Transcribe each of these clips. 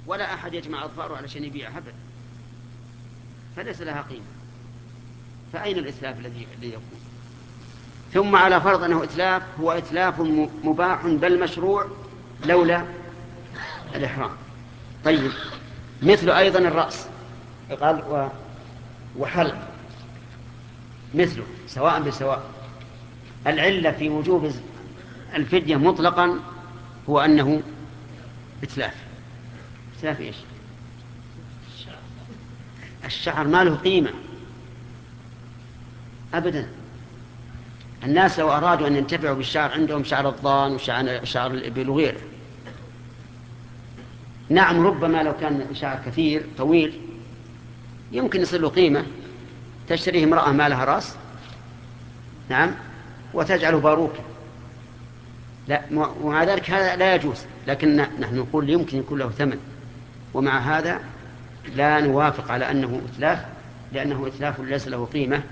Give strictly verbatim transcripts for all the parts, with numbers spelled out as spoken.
ولا أحد يجمع أظفاره علشان يبيعها أبدا، فليس لها قيمة. فأين الإتلاف الذي يكون؟ ثم على فرض أنه إتلاف، هو إتلاف مباح بل مشروع لولا الإحرام. طيب، مثل أيضا الرأس قال وحلق مثله سواء بسواء. العلة في وجوب الفدية مطلقا هو أنه إتلاف. إتلاف إيش؟ الشعر ما له قيمة أبدا. الناس لو أرادوا أن ينتفعوا بالشعر عندهم شعر الضان وشعر الإبل وغيره. نعم، ربما لو كان شعر كثير طويل يمكن يصل له قيمة، تشتريه امرأة ما لها رأس، نعم، وتجعله باروكا، لا، ومع ذلك هذا لا يجوز. لكن نحن نقول يمكن يكون له ثمن، ومع هذا لا نوافق على أنه إتلاف، لأنه إتلاف ليس له قيمة.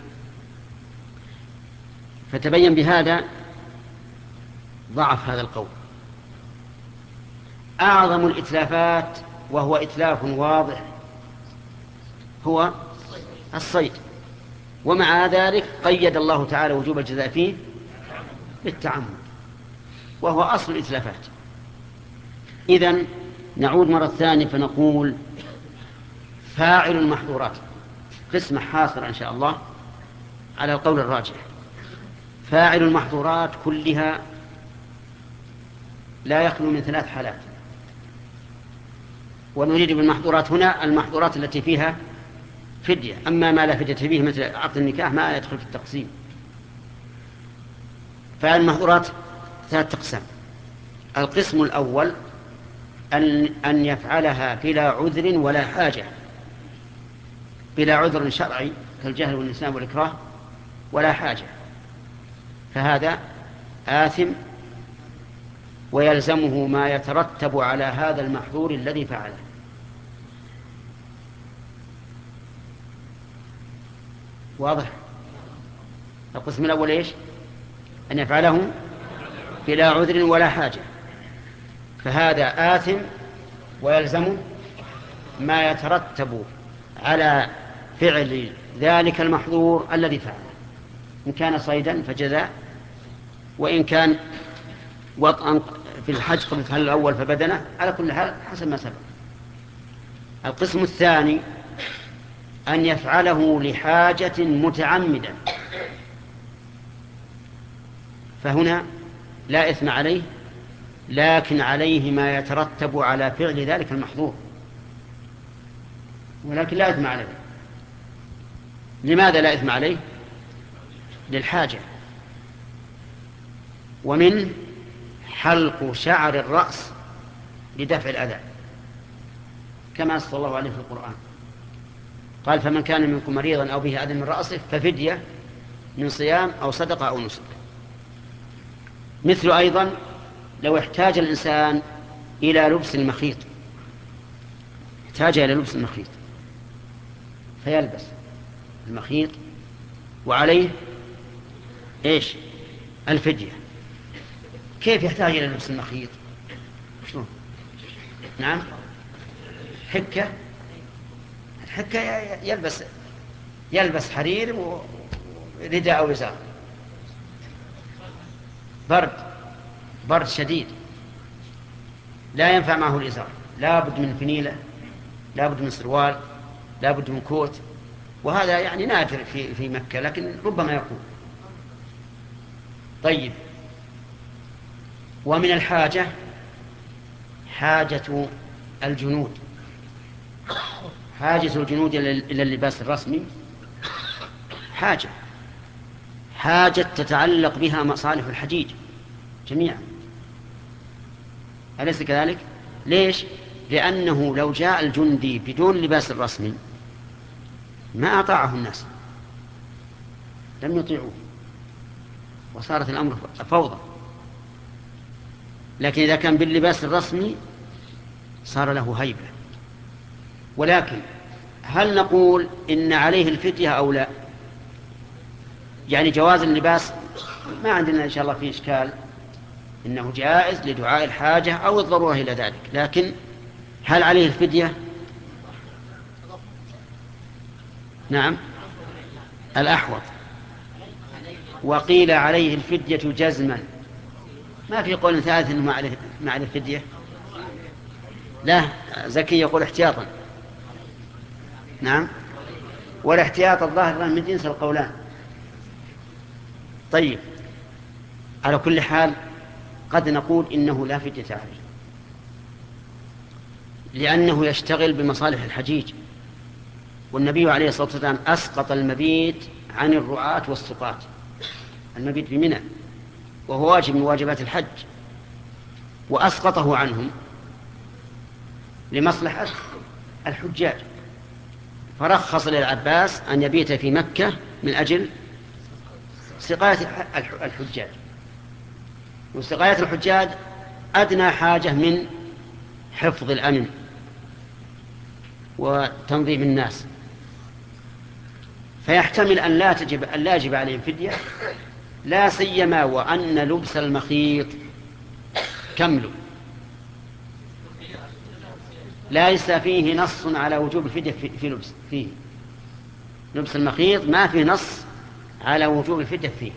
فتبين بهذا ضعف هذا القول. أعظم الإتلافات وهو إتلاف واضح هو الصيد، ومع ذلك قيد الله تعالى وجوب الجزاء فيه بالتعمد، وهو أصل الإتلافات. إذن نعود مرة ثانية فنقول فاعل المحظورات قسم حاصر إن شاء الله على القول الراجح. فاعل المحظورات كلها لا يخلو من ثلاث حالات، ونريد بالمحظورات هنا المحظورات التي فيها فدية. أما ما لا فدية فيه مثل عقد النكاح ما يدخل في التقسيم. فاعل المحظورات ثلاث أقسام. القسم الأول أن, أن يفعلها بلا عذر ولا حاجة، بلا عذر شرعي كالجهل والنسيان والإكراه، ولا حاجة، فهذا آثم ويلزمه ما يترتب على هذا المحظور الذي فعله. واضح؟ القسم الأول إيش؟ أن يفعله بلا عذر ولا حاجة، فهذا آثم ويلزمه ما يترتب على فعل ذلك المحظور الذي فعله، إن كان صيدا فجزاء، وإن كان وطئا في الحج قبل التحلل الأول فبدنه، على كل حال حسب ما سبق. القسم الثاني أن يفعله لحاجة متعمدة، فهنا لا إثم عليه، لكن عليه ما يترتب على فعل ذلك المحظور، ولكن لا إثم عليه. لماذا لا إثم عليه؟ للحاجة. ومن حلق شعر الرأس لدفع الأذى، كما صلى الله عليه في القرآن قال فمن كان منكم مريضا أو به أذى من رأسه ففدية من صيام أو صدقة أو نسك. مثل أيضا لو احتاج الإنسان إلى لبس المخيط، احتاج إلى لبس المخيط فيلبس المخيط وعليه إيش؟ الفدية. كيف يحتاج إلى لبس المخيط؟ شلون؟ نعم، حكة، الحكة يلبس يلبس حرير ورداء أو إزار، برد برد شديد لا ينفع معه الإزار، لا بد من فنيلة، لا بد من سروال، لا بد من كوت، وهذا يعني نادر في في مكة لكن ربما يكون. طيب، ومن الحاجة حاجة الجنود، حاجة الجنود إلى اللباس الرسمي حاجة حاجة تتعلق بها مصالح الحجيج جميعا، أليس كذلك؟ ليش؟ لأنه لو جاء الجندي بدون لباس الرسمي ما أطاعه الناس، لم يطيعوه وصارت الأمر فوضى. لكن إذا كان باللباس الرسمي صار له هيبة. ولكن هل نقول إن عليه الفدية أو لا؟ يعني جواز اللباس ما عندنا إن شاء الله في إشكال، إنه جائز لدعاء الحاجة أو الضرورة إلى ذلك، لكن هل عليه الفدية؟ نعم الأحوط. وقيل عليه الفدية جزما، ما في قول ثالث إنه ما عليه ما عليه الفدية. لا، زكي يقول احتياطا. نعم، والاحتياط الظاهر من جنس القولان. طيب، على كل حال قد نقول إنه لا فدية عليه، لأنه يشتغل بمصالح الحجيج، والنبي عليه الصلاة والسلام أسقط المبيت عن الرعاة والسقاة، المبيت بمنى وهو واجب من واجبات الحج، وأسقطه عنهم لمصلحة الحجاج، فرخص للعباس أن يبيت في مكة من أجل سقاية الحجاج، وسقاية الحجاج أدنى حاجة من حفظ الأمن وتنظيم الناس، فيحتمل أن لا تجب أن لا يجب عليهم فدية، لا سيما وأن لبس المخيط كمل ليس فيه نص على وجوب الفدية في لبس فيه لبس المخيط، ما فيه نص على وجوب الفدية فيه.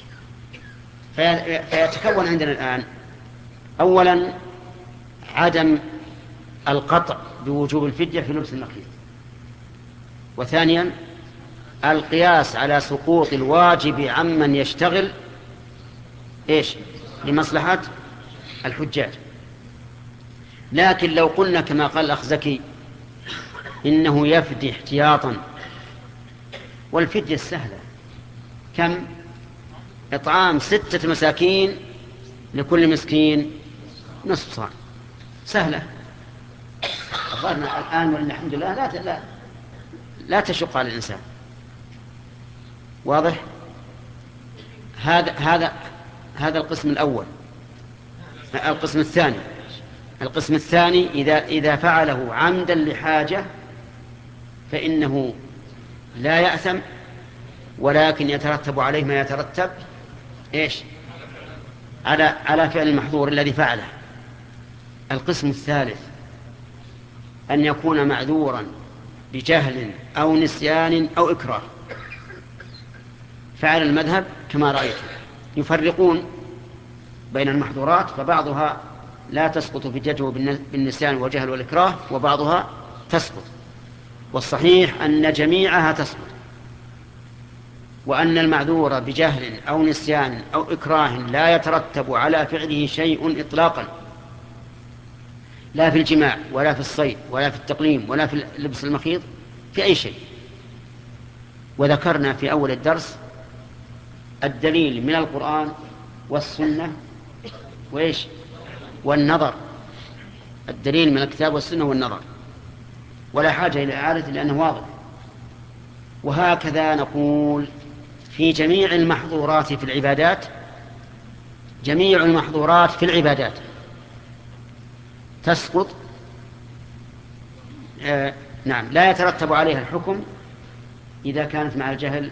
فيتكون عندنا الآن أولا عدم القطع بوجوب الفدية في لبس المخيط، وثانيا القياس على سقوط الواجب عمن يشتغل إيش لمصلحة الحجاج. لكن لو قلنا كما قال الأخ زكي إنه يفدي احتياطا، والفدية السهلة كم؟ إطعام ستة مساكين لكل مسكين نصف صاع، سهلة. أخبرنا الآن والحمد لله لا لا لا تشق على الإنسان. واضح؟ هذا هذا هذا القسم الأول. القسم الثاني القسم الثاني إذا إذا فعله عمدا لحاجة فإنه لا يأثم، ولكن يترتب عليه ما يترتب إيش على على فعل المحظور الذي فعله. القسم الثالث أن يكون معذورا بجهل أو نسيان أو إكراه. فعل المذهب كما رأيت يفرقون بين المحظورات، فبعضها لا تسقط في جده بالنسيان والجهل والإكراه، وبعضها تسقط، والصحيح أن جميعها تسقط، وأن المعذور بجهل أو نسيان أو إكراه لا يترتب على فعله شيء إطلاقا، لا في الجماع ولا في الصيد ولا في التقليم ولا في لبس المخيط، في أي شيء. وذكرنا في أول الدرس الدليل من القرآن والسنة وإيش والنظر، الدليل من الكتاب والسنة والنظر، ولا حاجة إلى إعادة لأنه واضح. وهكذا نقول في جميع المحظورات في العبادات، جميع المحظورات في العبادات تسقط، آه نعم لا يترتب عليها الحكم إذا كانت مع الجهل،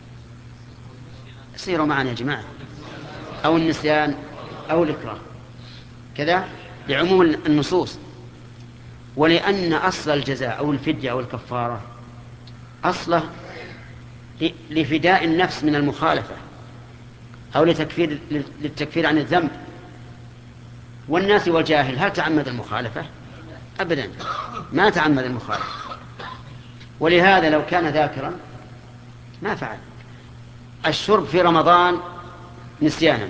سيروا معنا يا جماعة، أو النسيان أو الإكراه، كذا لعموم النصوص. ولأن أصل الجزاء أو الفدية أو الكفارة أصله لفداء النفس من المخالفة أو لتكفير للتكفير عن الذنب. والناس والجاهل هل تعمد المخالفة؟ أبدا ما تعمد المخالفة، ولهذا لو كان ذاكرا ما فعل. الشرب في رمضان نسيانا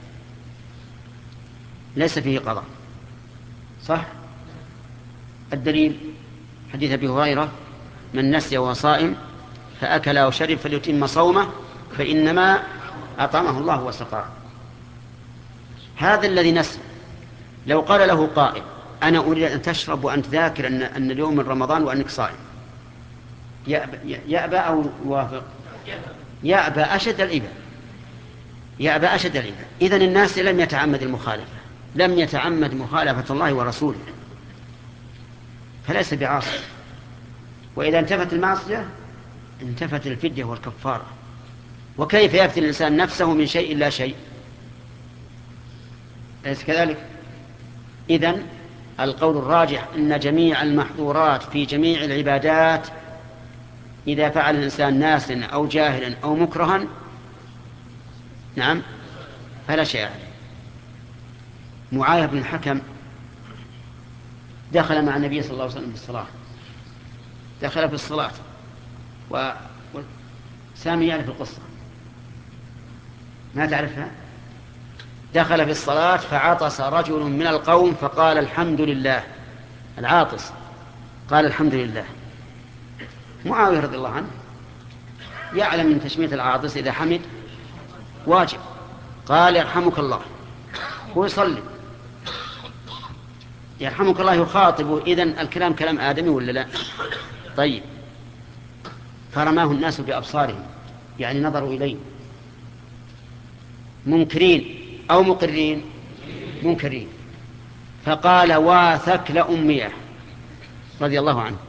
ليس فيه قضاء، صح؟ الدليل حديث أبي هريرة من نسي وهو صائم فأكل أو شرب فليتم صومه فإنما أطعمه الله وسقاه. هذا الذي نسي لو قال له قائل أنا أريد أن تشرب وأنت ذاكر أن, أن اليوم من رمضان وأنك صائم، يأبى, يأبى أو يوافق؟ يأبى أشد الإبى، يأبى أشد الإبى. إذن الناس لم يتعمد المخالفة، لم يتعمد مخالفة الله ورسوله، فليس بعاصي. وإذا انتفت المعصية انتفت الفدية والكفارة. وكيف يفتي الإنسان نفسه من شيء لا شيء؟ أليس كذلك؟ إذن القول الراجح أن جميع المحظورات في جميع العبادات إذا فعل الإنسان ناسا أو جاهلا أو مكرها نعم فلا شيء عليه. معاذ بن الحكم دخل مع النبي صلى الله عليه وسلم في الصلاة، دخل في الصلاة وسامي يعرف القصة ما تعرفها. دخل في الصلاة فعطس رجل من القوم فقال الحمد لله، العاطس قال الحمد لله. معاوية رضي الله عنه يعلم من تشمية العاطس إذا حمد واجب، قال يرحمك الله، هو يصلي يرحمك الله يخاطبه، إذن الكلام كلام آدمي ولا لا؟ طيب، فرماه الناس بأبصارهم يعني نظروا إليه منكرين أو مقرين؟ منكرين. فقال واثكل أمية رضي الله عنه،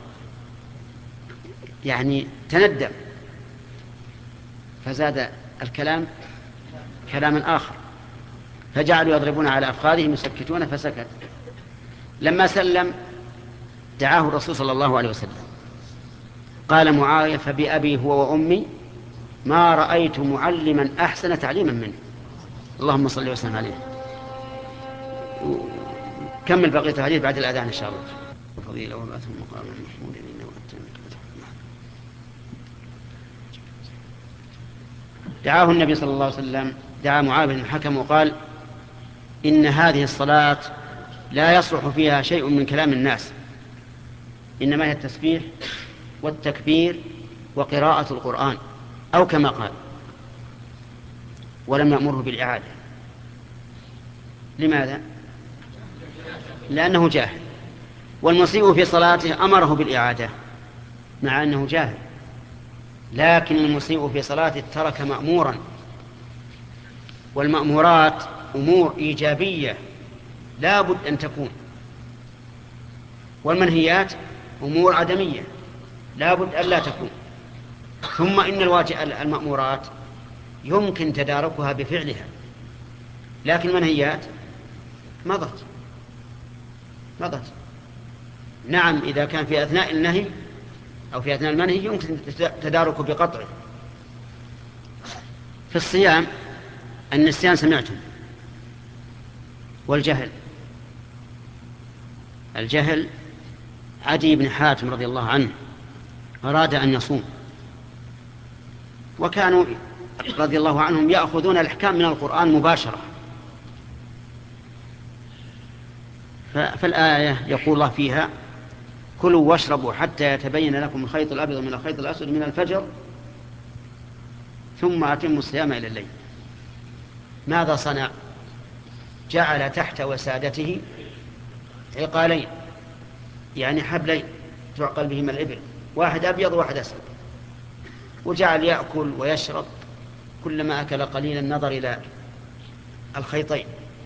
يعني تندم، فزاد الكلام كلاما آخر، فجعلوا يضربون على أفخاذهم يسكتون فسكت. لما سلم دعاه الرسول صلى الله عليه وسلم، قال معاوية فبأبي هو وأمي ما رأيت معلما أحسن تعليما منه، اللهم صل وسلم عليه. كمل بقية الحديث بعد الأذان إن شاء الله. فضيلة وبعث المقام المحمود إنه دعاه النبي صلى الله عليه وسلم، دعا معاذ بن الحكم وقال إن هذه الصلاة لا يصلح فيها شيء من كلام الناس، إنما هي التسبيح والتكبير وقراءة القرآن أو كما قال، ولم يأمره بالإعادة. لماذا؟ لأنه جاهل، والمسيء في صلاته أمره بالإعادة مع أنه جاهل، لكن المسيء في صلاته ترك مأمورا، والمأمورات أمور إيجابية لا بد أن تكون، والمنهيات أمور عدمية لا بد أن لا تكون. ثم إن الواجب المأمورات يمكن تداركها بفعلها، لكن المنهيات مضت مضت. نعم إذا كان في أثناء النهي أو في أثناء المنهي يمكن تداركه بقطعه. في الصيام النسيان سمعتم، والجهل الجهل عدي بن حاتم رضي الله عنه أراد أن يصوم، وكانوا رضي الله عنهم يأخذون الأحكام من القرآن مباشرة، فالآية يقول الله فيها كلوا واشربوا حتى يتبين لكم الخيط الأبيض من الخيط الأسود من الفجر ثم أتموا الصيام إلى الليل. ماذا صنع؟ جعل تحت وسادته عقالين يعني حبلين تعقل بهما الإبل، واحد أبيض وواحد أسود، وجعل يأكل ويشرب، كلما أكل قليلا نظر إلى الخيطين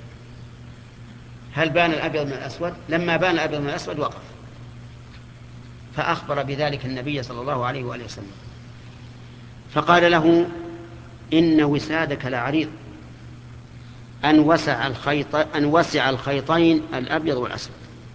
هل بان الأبيض من الأسود؟ لما بان الأبيض من الأسود وقف، فأخبر بذلك النبي صلى الله عليه وآله وسلم، فقال له إن وسادك لعريض أن وسع الخيط أن وسع الخيطين الأبيض والأسود.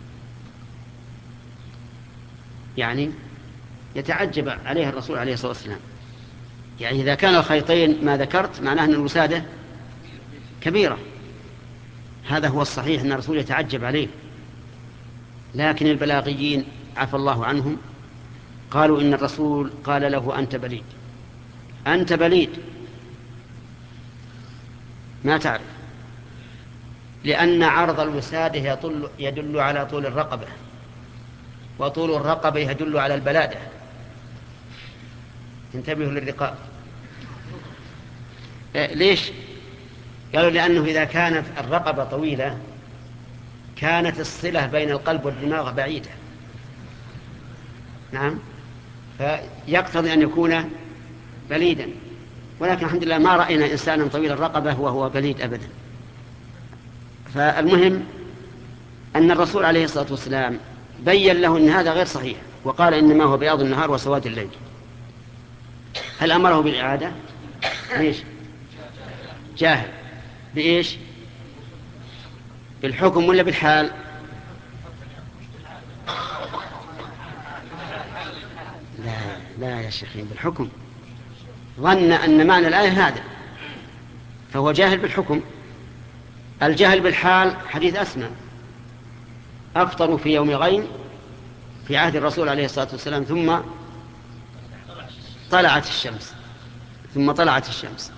يعني يتعجب عليه الرسول عليه الصلاة والسلام، يعني إذا كان الخيطين ما ذكرت معناه أن الوسادة كبيرة، هذا هو الصحيح أن الرسول يتعجب عليه. لكن البلاغيين عفى الله عنهم قالوا إن الرسول قال له أنت بليد، أنت بليد ما تعرف، لأن عرض الوسادة يدل, يدل على طول الرقبة، وطول الرقبة يدل على البلادة. انتبهوا للرقاب. ليش؟ قالوا لأنه إذا كانت الرقبة طويلة كانت الصلة بين القلب والدماغ بعيدة، نعم، فيقتضي أن يكون بليدا، ولكن الحمد لله ما رأينا إنسانا طويل الرقبة وهو بليد أبدا. فالمهم أن الرسول عليه الصلاة والسلام بيّن له أن هذا غير صحيح، وقال إنما هو بياض النهار وسواد الليل. هل أمره بالإعادة؟ ليش؟ جاهل. بإيش؟ بالحكم ولا بالحال؟ لا يا شيخين بالحكم، ظن أن معنى الآية هذا فهو جاهل بالحكم. الجهل بالحال حديث أسماء أفطروا في يوم غيم في عهد الرسول عليه الصلاة والسلام ثم طلعت الشمس ثم طلعت الشمس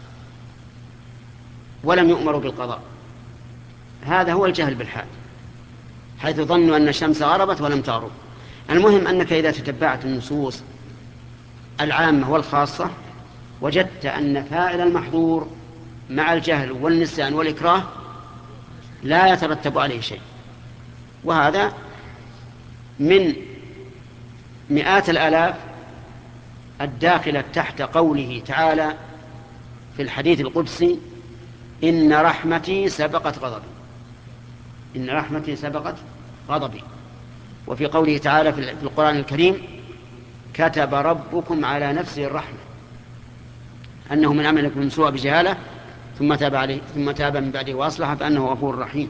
ولم يؤمروا بالقضاء. هذا هو الجهل بالحال، حيث ظنوا أن الشمس غربت ولم تغرب. المهم أنك إذا تتبعت النصوص العامة والخاصة وجدت أن فاعل المحظور مع الجهل والنسيان والإكراه لا يترتب عليه شيء، وهذا من مئات الآلاف الداخلة تحت قوله تعالى في الحديث القدسي: إن رحمتي سبقت غضبي، إن رحمتي سبقت غضبي. وفي قوله تعالى في القرآن الكريم: كتب ربكم على نفسه الرحمة أنه من عمل لكم سوء بجهالة ثم تاب عليه ثم تاب من بعده وأصلح فأنه غفور رحيم.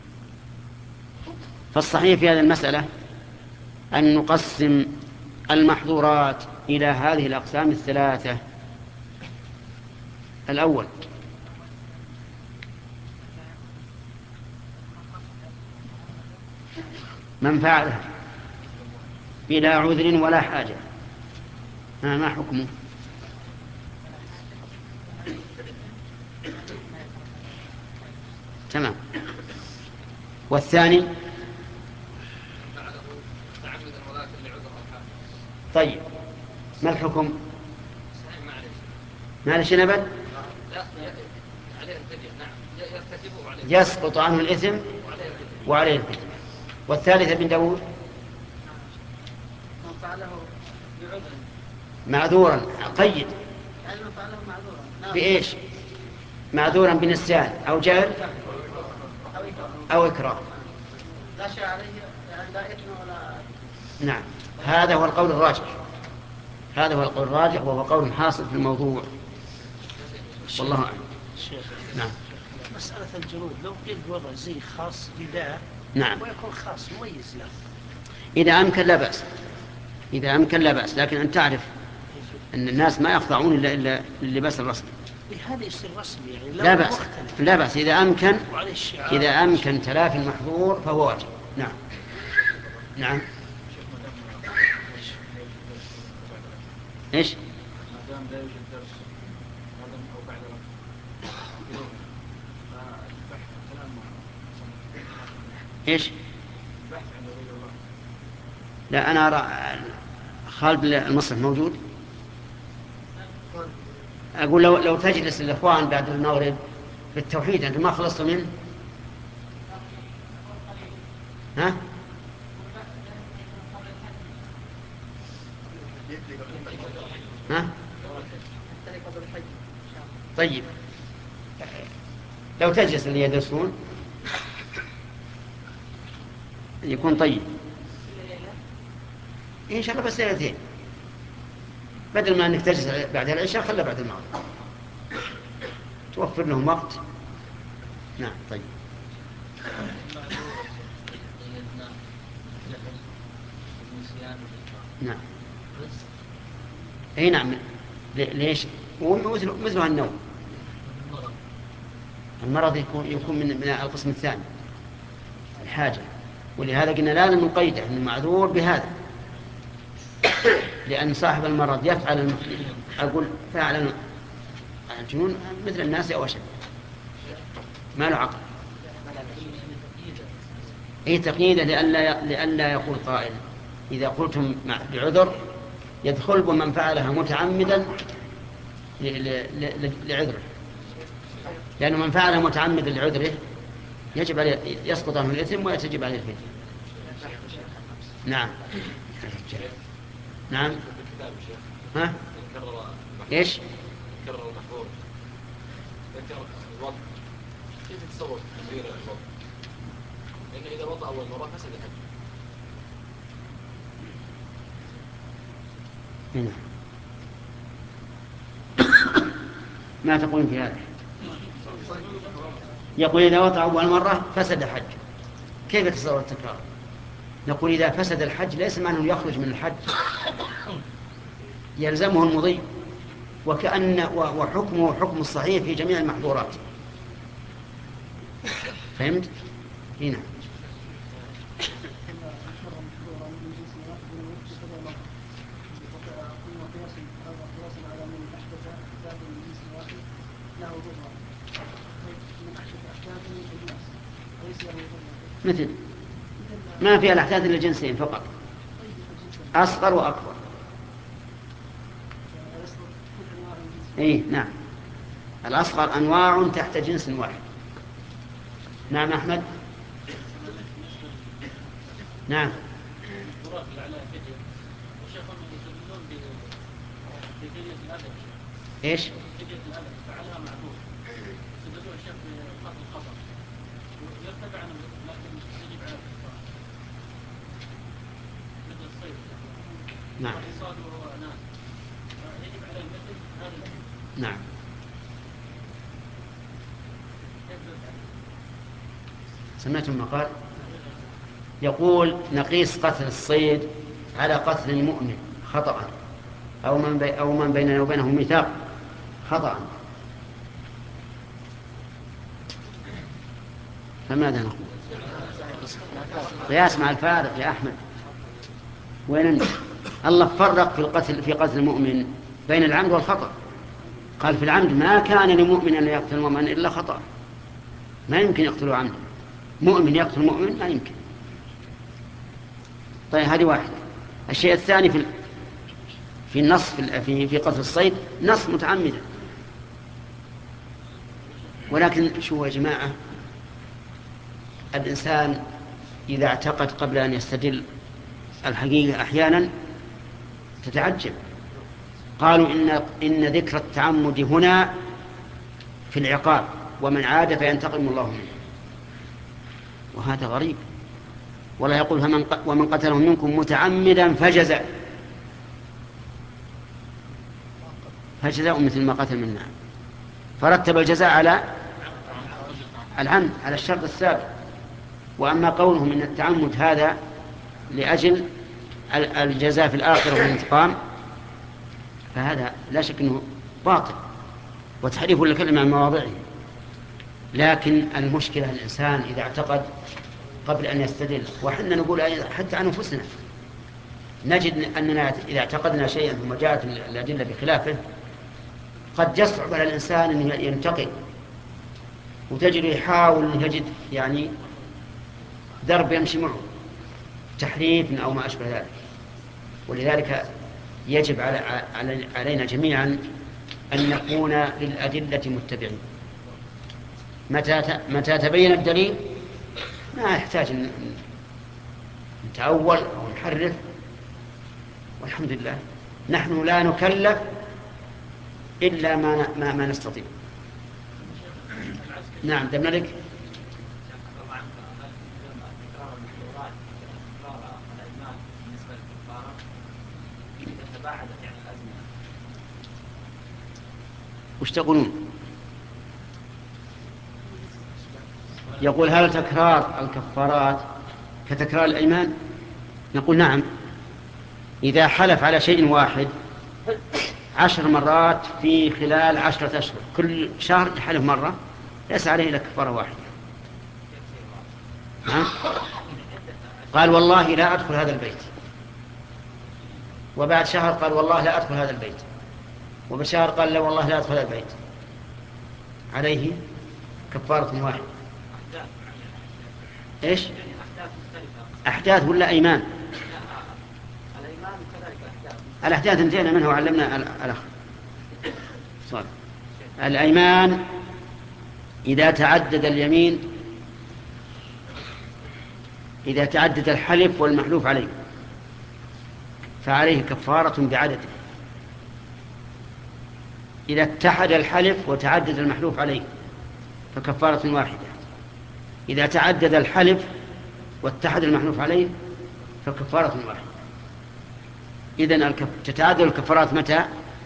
فالصحيح في هذه المسألة أن نقسم المحظورات إلى هذه الأقسام الثلاثة. الأول: من فعلها بلا عذر ولا حاجة، ما حكمه؟ تمام. والثاني: طيب ما الحكم؟ معلش نبت يسقط عنه الإثم وعليه الفتنة. والثالثة بن داود: معذورا. قيد بإيش؟ معذورا بنسيان أو جهل أو إكراه. لا شيء عليه لا إثم ولا. نعم، هذا هو القول الراجح، هذا هو القول الراجح وهو قول حاصل في الموضوع، والله أعلم. نعم. مسألة الجنود لو قيل وضع زي خاص رداء نعم ويكون خاص مميز له، إذا أمكن لا بأس، إذا أمكن لا بأس، لكن أن تعرف أن الناس ما يخضعون إلا إلا اللباس الرسمي. هذا يصير رسمي يعني لا بأس، لا بأس إذا أمكن، إذا أمكن تلافي المحظور فهو واجب. نعم. نعم. إيش؟ إيش؟ لا أنا أرى خالد المصرف موجود. أقول لو لو تجلس الإخوان بعد المغرب بالتوحيد أنت ما خلصت منه. ها؟ ها؟ طيب لو تجلس اللي يدرسون يكون طيب إن شاء الله، بس ليلتين بدل ما أنك تجلس بعد العشاء خلى بعد المغرب توفر لهم وقت. نعم. طيب. نعم. اي نعم. ليش؟ مثل مثل النوم. المرض يكون يكون من من القسم الثاني الحاجة، ولهذا قلنا لا نقيده انه معذور بهذا، لأن صاحب المرض يفعل الم... أقول فعل الجنون مثل الناس أو أشد، ما له عقل. أي تقييده لئلا لئلا يقول قائل إذا قلتم بعذر يدخل بمن فعلها متعمدا لعذره، لأنه من فعلها متعمدا لعذره يجب عليه يسقط عنه الإثم ويتجب عليه الفتنة. نعم. نعم. ها؟ إيش؟ كرر المحظور. ذكر الوضع. كيف تتصور تغيير الوضع؟ لأن إذا وضع أول مرة فسد الحج. هنا. ما تقولون في هذا؟ يقول إذا وضع أول مرة فسد الحج، كيف تتصور التكرار؟ نقول إذا فسد الحج ليس معنى أنه يخرج من الحج، يلزمه المضي، وكأن وحكمه حكم الصحيح في جميع المحظورات. فهمت؟ هنا مثل ما في الأحداث إلا جنسين فقط، أصغر وأكبر. إيه نعم، الأصغر أنواع تحت جنس واحد. نعم أحمد. نعم. إيش؟ نعم. نعم. سمعتم ما قال؟ يقول نقيس قتل الصيد على قتل المؤمن خطأ، أو من بي أو من بيننا وبينه ميثاق خطأ، فماذا نقول؟ قياس مع الفارق يا أحمد. وين الله فرق في القتل في قتل المؤمن بين العمد والخطأ. قال في العمد ما كان لمؤمن أن يقتل مؤمن إلا خطأ، ما يمكن يقتله عمدا. مؤمن يقتل مؤمن ما يمكن. طيب هذه واحدة. الشيء الثاني في في النص في في قتل الصيد نص متعمدا، ولكن شو يا جماعة، الإنسان إذا اعتقد قبل أن يستدل الحقيقة أحيانا تتعجب. قالوا إن إن ذكر التعمد هنا في العقاب، ومن عاد فينتقم الله منه، وهذا غريب. ولا يقول ومن قتله منكم متعمدا فجزاء فجزاء مثل ما قتل منا، فرتب الجزاء على العمد على الشرط السابق. وأما قولهم إن التعمد هذا لأجل الجزاء في الآخرة والانتقام، فهذا لا شك أنه باطل وتحريف الكلمة عن مواضعه. لكن المشكلة الإنسان إذا اعتقد قبل أن يستدل، وحنا نقول حتى عن أنفسنا نجد أننا إذا اعتقدنا شيئا ثم جاءت الأدلة بخلافه قد يصعب على الإنسان أن ينتقل، وتجد يحاول أن يجد يعني درب يمشي معه، تحريف أو ما أشبه ذلك. ولذلك يجب على علينا جميعا أن نكون للأدلة متبعين. متى متى تبين الدليل ما يحتاج أن نتأول أو نحرف، والحمد لله نحن لا نكلف إلا ما ما, ما نستطيع. نعم دم ملك. وش تقولون؟ يقول هل تكرار الكفارات كتكرار الأيمان؟ نقول نعم، إذا حلف على شيء واحد عشر مرات في خلال عشرة أشهر، كل شهر يحلف مرة، ليس عليه إلا كفارة واحدة. نعم. قال والله لا أدخل هذا البيت، وبعد شهر قال والله لا أدخل هذا البيت، وبشهر قال لا والله لا أدخل هذا البيت، عليه كفارة واحدة. إيش؟ أحداث ولا أيمان؟ الأحداث انتهينا منها وعلمنا الأخ صار. الأيمان إذا تعدد اليمين، إذا تعدد الحلف والمحلوف عليه فعليه كفارة بعدده. إذا اتحد الحلف وتعدد المحلوف عليه فكفارة واحدة. إذا تعدد الحلف واتحد المحلوف عليه فكفارة واحدة. إذن تتعدد الكفارات متى؟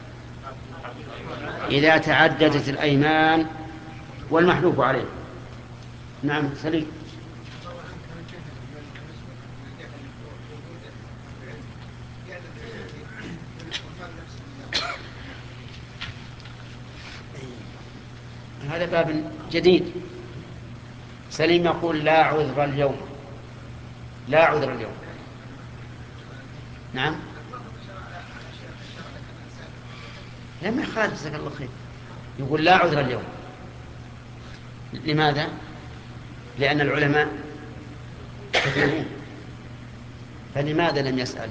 إذا تعددت الأيمان والمحلوف عليه. نعم سليم. هذا باب جديد. سليم يقول لا عذر اليوم، لا عذر اليوم. نعم لما يخالف جزاك الله خير، يقول لا عذر اليوم. لماذا؟ لأن العلماء كثيرون، فلماذا لم يسأل؟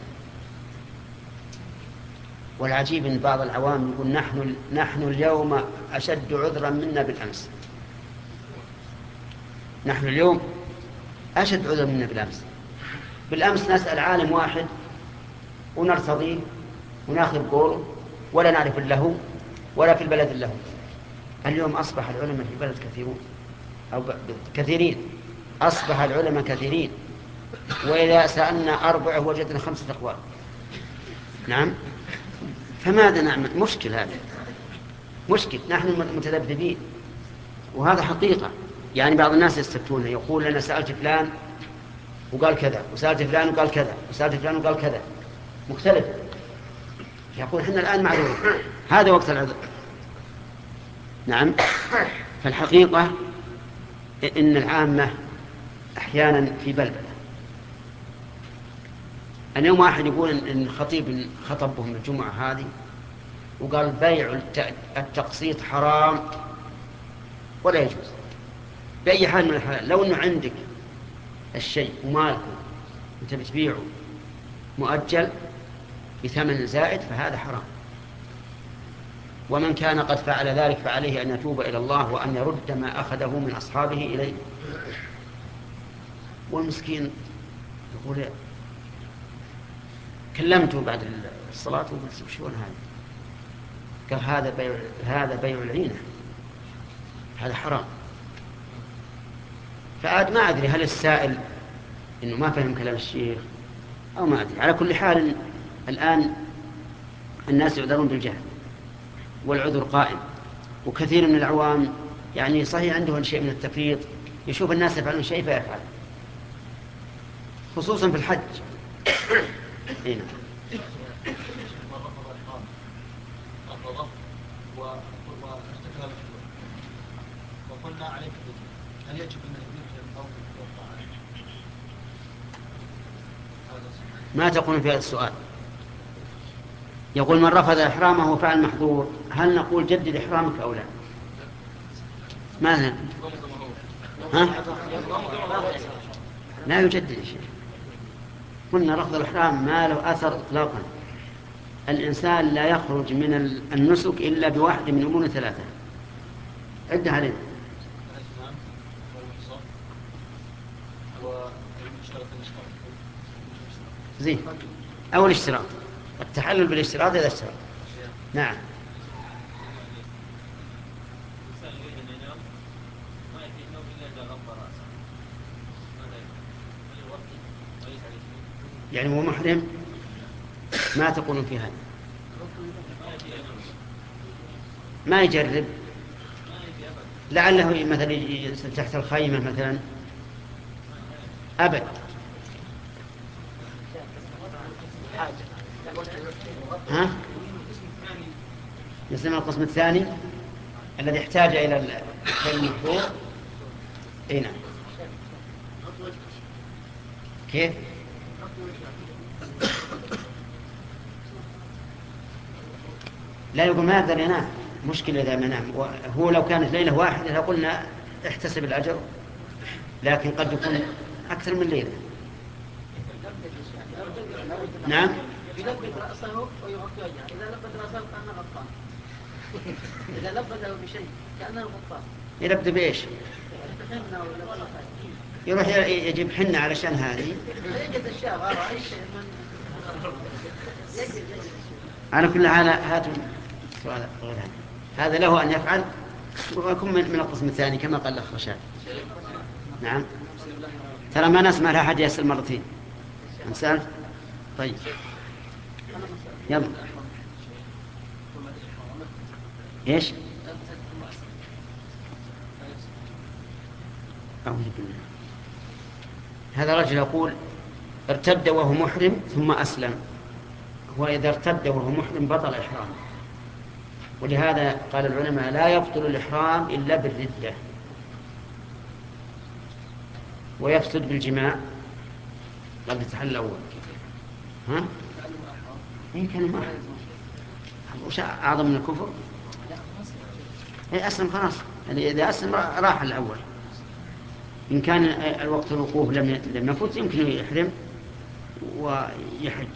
والعجيب أن بعض العوام يقول نحن, نحن اليوم أشد عذرا منا بالأمس. نحن اليوم أشد عذرا منا بالأمس. بالأمس نسأل عالم واحد ونرتضيه وناخذ قوله ولا نعرف له ولا في البلد له. اليوم أصبح العلماء في البلد كثيرون أو كثيرين، أصبح العلماء كثيرين، وإذا سألنا أربعة وجدنا خمسة أقوال. نعم، فماذا نعمل؟ مشكل، هذا مشكل. نحن متذبذبين، وهذا حقيقة. يعني بعض الناس يستفتون يقول أنا سألت فلان وقال كذا، وسألت فلان وقال كذا، وسألت فلان وقال كذا، مختلف. يقول إحنا الآن معذورون، هذا وقت العذر. نعم، فالحقيقة إن العامة أحيانا في بلبلة. اليوم واحد يقول إن الخطيب خطبهم الجمعة هذه وقال بيع التقسيط حرام ولا يجوز بأي حال من الحالات. لو أنه عندك الشيء ومالك أنت بتبيعه مؤجل بثمن زائد فهذا حرام. ومن كان قد فعل ذلك فعليه أن يتوب إلى الله وأن يرد ما أخذه من أصحابه إليه. والمسكين يقول كلمته بعد الصلاة وقلت شو هذا؟ قال هذا بيع، هذا بيع العينة، هذا حرام. فعاد ما أدري هل السائل إنه ما فهم كلام الشيخ أو ما أدري. على كل حال الآن الناس يعذرون بالجهل والعذر قائم، وكثير من العوام يعني صحيح عندهم شيء من التفريط، يشوف الناس يفعلون شيء فيفعل، خصوصا في الحج. هنا وقلنا عليك هل يجب أن يحرم أو يوقع عليه؟ ما تقول في هذا السؤال؟ يقول من رفض إحرامه فعل محظور، هل نقول جدد إحرامك أو لا؟ ماذا؟ ها؟ لا يجدد شيء. قلنا رفض الإحرام ما له أثر إطلاقا. الإنسان لا يخرج من النسك إلا بواحد من أمور ثلاثة. عد عليه. زين، أول اشتراط التحلل بالاشتراط إذا اشترط. نعم. يعني هو محرم، ما تقولون في هذا؟ ما يجرب، لعله مثلا تحت الخيمة مثلا. أبد. ها؟ يسمى القسم الثاني الذي احتاج إلى المحظور. اي نعم. كيف؟ لا يقول ما يقدر ينام، مشكلة إذا ما نام. هو لو كانت ليلة واحدة لقلنا احتسب الأجر، لكن قد يكون أكثر من ليلة. نعم. يلبد رأسه ويغطي وجهه. إذا لبد رأسه كأنه غطان. إذا لبده بشيء كأنه غطان. يلبد بإيش؟ يروح يجيب حنة علشان هذه. يجد الشاب هذا أي شيء من يجد. على كل حال هاتوا سؤال غير هذا. هذا له أن يفعل ويكون من القسم الثاني كما قال الأخ رشاد. نعم. ترى ما نسمع لها أحد يسأل مرتين. نسأل. طيب. يلا. إيش؟ أعوذ بالله. هذا رجل يقول ارتد وهو محرم ثم أسلم، وإذا ارتد وهو محرم بطل إحرامه. ولهذا قال العلماء لا يبطل الإحرام إلا بالردة، ويفسد بالجماع قبل التحلل الأول. ها؟ إن كان ما وش أعظم من الكفر؟ أسلم خلاص، يعني إذا أسلم راح الأول. إن كان الوقت الوقوف لم لم يفوت يمكن يحرم ويحج.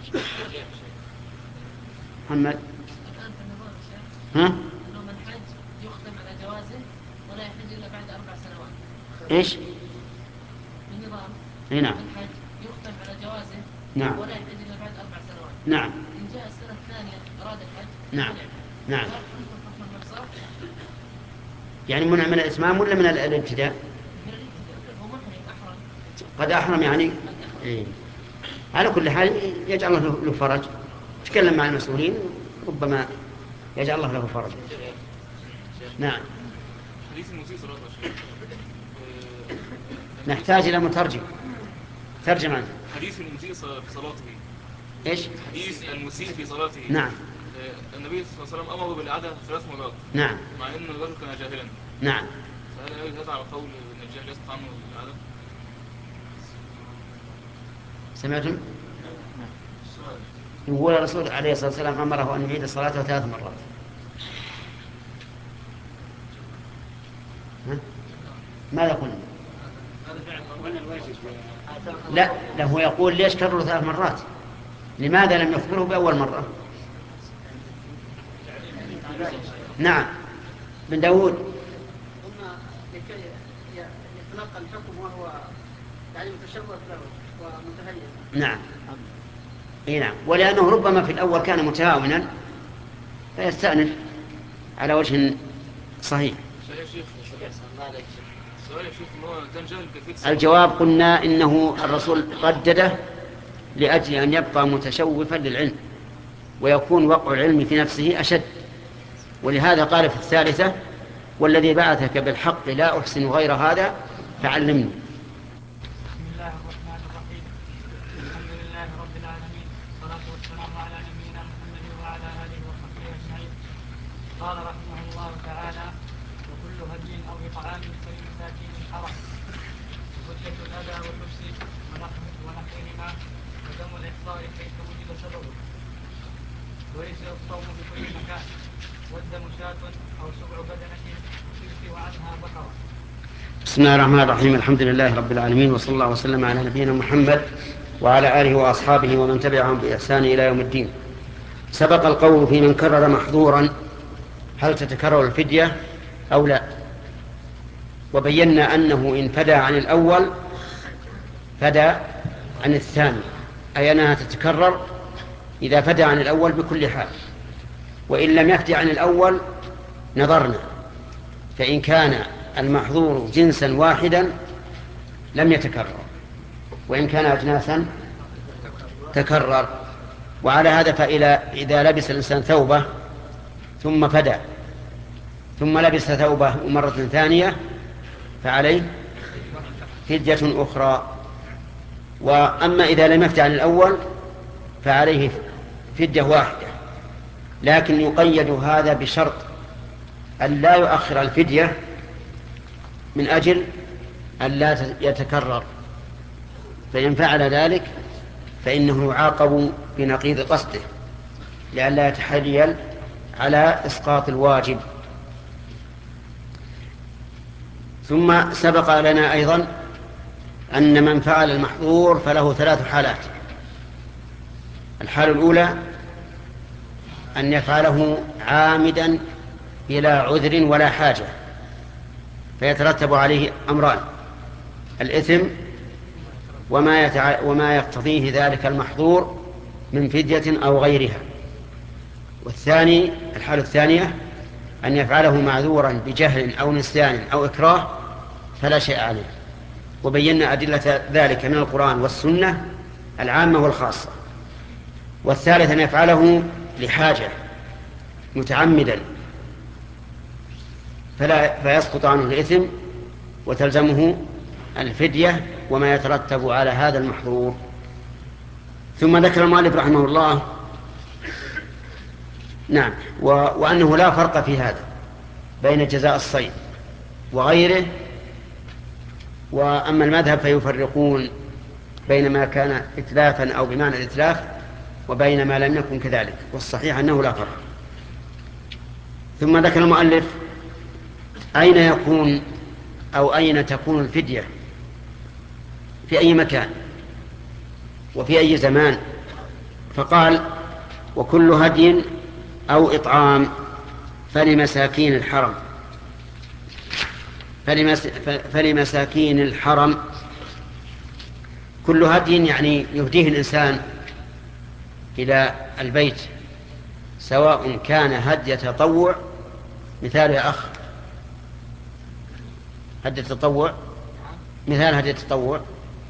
محمد ها؟ إنه من حج يختم على جوازه ولا يحج إلا بعد أربع سنوات. إيش؟ بالنظام. إيه نعم. من حج يختم على جوازه. نعم. ولا يحج إلا بعد أربع سنوات. نعم. إن جاء السنة الثانية أراد الحج. نعم. نعم. هل حكم المقصر؟ يعني منع من الإتمام ولا من الابتداء؟ من الابتداء. هو محرم أحرم. قد أحرم يعني. إيه. على كل حال يجعل الله له فرج. تكلم مع المسؤولين ربما يجعل الله له فرج. نعم. حديث المسيء صلاة الشيخ. نحتاج إلى مترجم. ترجم عنه. حديث المسيء في صلاته. إيش؟ حديث المسيء في صلاته. نعم. النبي صلى الله عليه وسلم أمره بالإعادة ثلاث مرات. نعم. مع أن الرجل كان جاهلا. نعم. فهل هذا على قول أن الجاهل يستطيع عنه الإعادة؟ سمعتم؟ يقول الرسول عليه الصلاة والسلام أمره أن يعيد صلاته ثلاث مرات. ها؟ ماذا قلنا؟ لا لا هو يقول ليش كرروا ثلاث مرات؟ لماذا لم يخبره بأول مرة؟ نعم. بن داود. ثم لكي يتلقى الحكم وهو يعني متشوق له ومتهيئ. نعم. اي نعم، ولأنه ربما في الأول كان متهاونا فيستأنف على وجه صحيح. الجواب قلنا إنه الرسول ردده لأجل أن يبقى متشوفا للعلم ويكون وقع العلم في نفسه أشد، ولهذا قال في الثالثة والذي بعثك بالحق لا أحسن غير هذا فعلمني. بسم الله الرحمن الرحيم. الحمد لله رب العالمين، والصلاة والسلام على نبينا محمد وعلى آله وصحبه أجمعين. قال رحمه الله تعالى: وكل هدي أو إطعام فللمساكين حرام، حجة الأذى واللبس ونحوهما، ودم الإحصاء حيث وجد سببه، ويجزئ الصوم بكل مكان، والدم شاة أو سبع بدنة يجزئ عنها بقرة. بسم الله الرحمن الرحيم. الحمد لله رب العالمين، وصلى الله وسلم على نبينا محمد وعلى آله وأصحابه ومن تبعهم بإحسان إلى يوم الدين. سبق القول في من كرر محظورا هل تتكرر الفدية أو لا، وبينا أنه إن فدى عن الأول فدى عن الثاني، أي أنها تتكرر إذا فدى عن الأول بكل حال، وإن لم يفدي عن الأول نظرنا، فإن كان المحظور جنسا واحدا لم يتكرر، وإن كان أجناسا تكرر. وعلى هذا فإذا لبس الإنسان ثوبه ثم فدى ثم لبس ثوبه مرة ثانية فعليه فدية أخرى. وأما إذا لم يفدي عن الأول فعليه فدية واحدة، لكن يقيد هذا بشرط أن لا يؤخر الفدية من أجل أن لا يتكرر، فإن فعل ذلك فإنه يعاقب بنقيض قصده لئلا يتحليل على إسقاط الواجب. ثم سبق لنا أيضا أن من فعل المحظور فله ثلاث حالات. الحالة الأولى أن يفعله عامدا بلا عذر ولا حاجة، فيترتب عليه أمران: الإثم وما, يتع... وما يقتضيه ذلك المحظور من فدية أو غيرها. والثاني الحالة الثانية أن يفعله معذورا بجهل أو نسيان أو إكراه فلا شيء عليه، وبينا أدلة ذلك من القرآن والسنة العامة والخاصة. والثالث أن يفعله لحاجة متعمدا فلا فيسقط عنه الإثم وتلزمه الفدية وما يترتب على هذا المحظور. ثم ذكر المؤلف رحمه الله نعم. و... وأنه لا فرق في هذا بين جزاء الصيد وغيره. وأما المذهب فيفرقون بين ما كان إتلافا أو بمعنى الإتلاف وبين ما لم يكن كذلك، والصحيح أنه لا فرق. ثم ذكر المؤلف أين يكون أو أين تكون الفدية، في أي مكان وفي أي زمان. فقال وكل هدي أو إطعام فلمساكين الحرم. فلمس... فلمساكين الحرم كل هدي يعني يهديه الإنسان إلى البيت، سواء كان هدي تطوع، مثال يا أخ هدي التطوع، مثال هدي التطوع،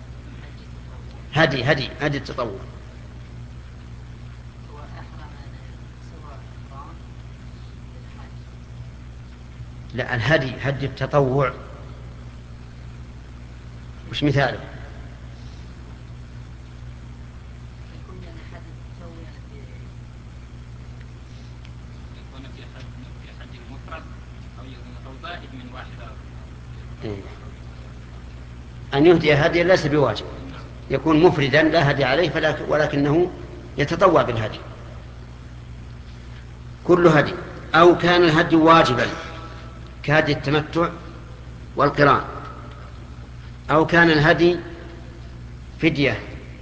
هدي هدي هدي التطوع. لا، الهدي هدي التطوع وش مثاله؟ أن يهدي هدي ليس بواجب، يكون مفردا لا هدي عليه ولكنه يتطوع بالهدي. كل هدي، أو كان الهدي واجبا كهدي التمتع والقران، أو كان الهدي فدية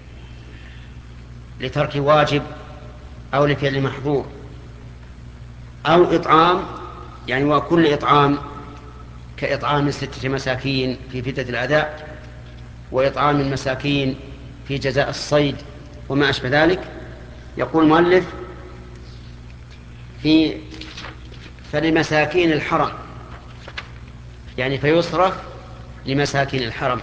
لترك واجب أو لفعل محظور، أو إطعام يعني وكل إطعام كإطعام ستة مساكين في فدية الأداء، وإطعام المساكين في جزاء الصيد وما أشبه ذلك. يقول المؤلف في فلمساكين الحرم، يعني فيصرف لمساكين الحرم،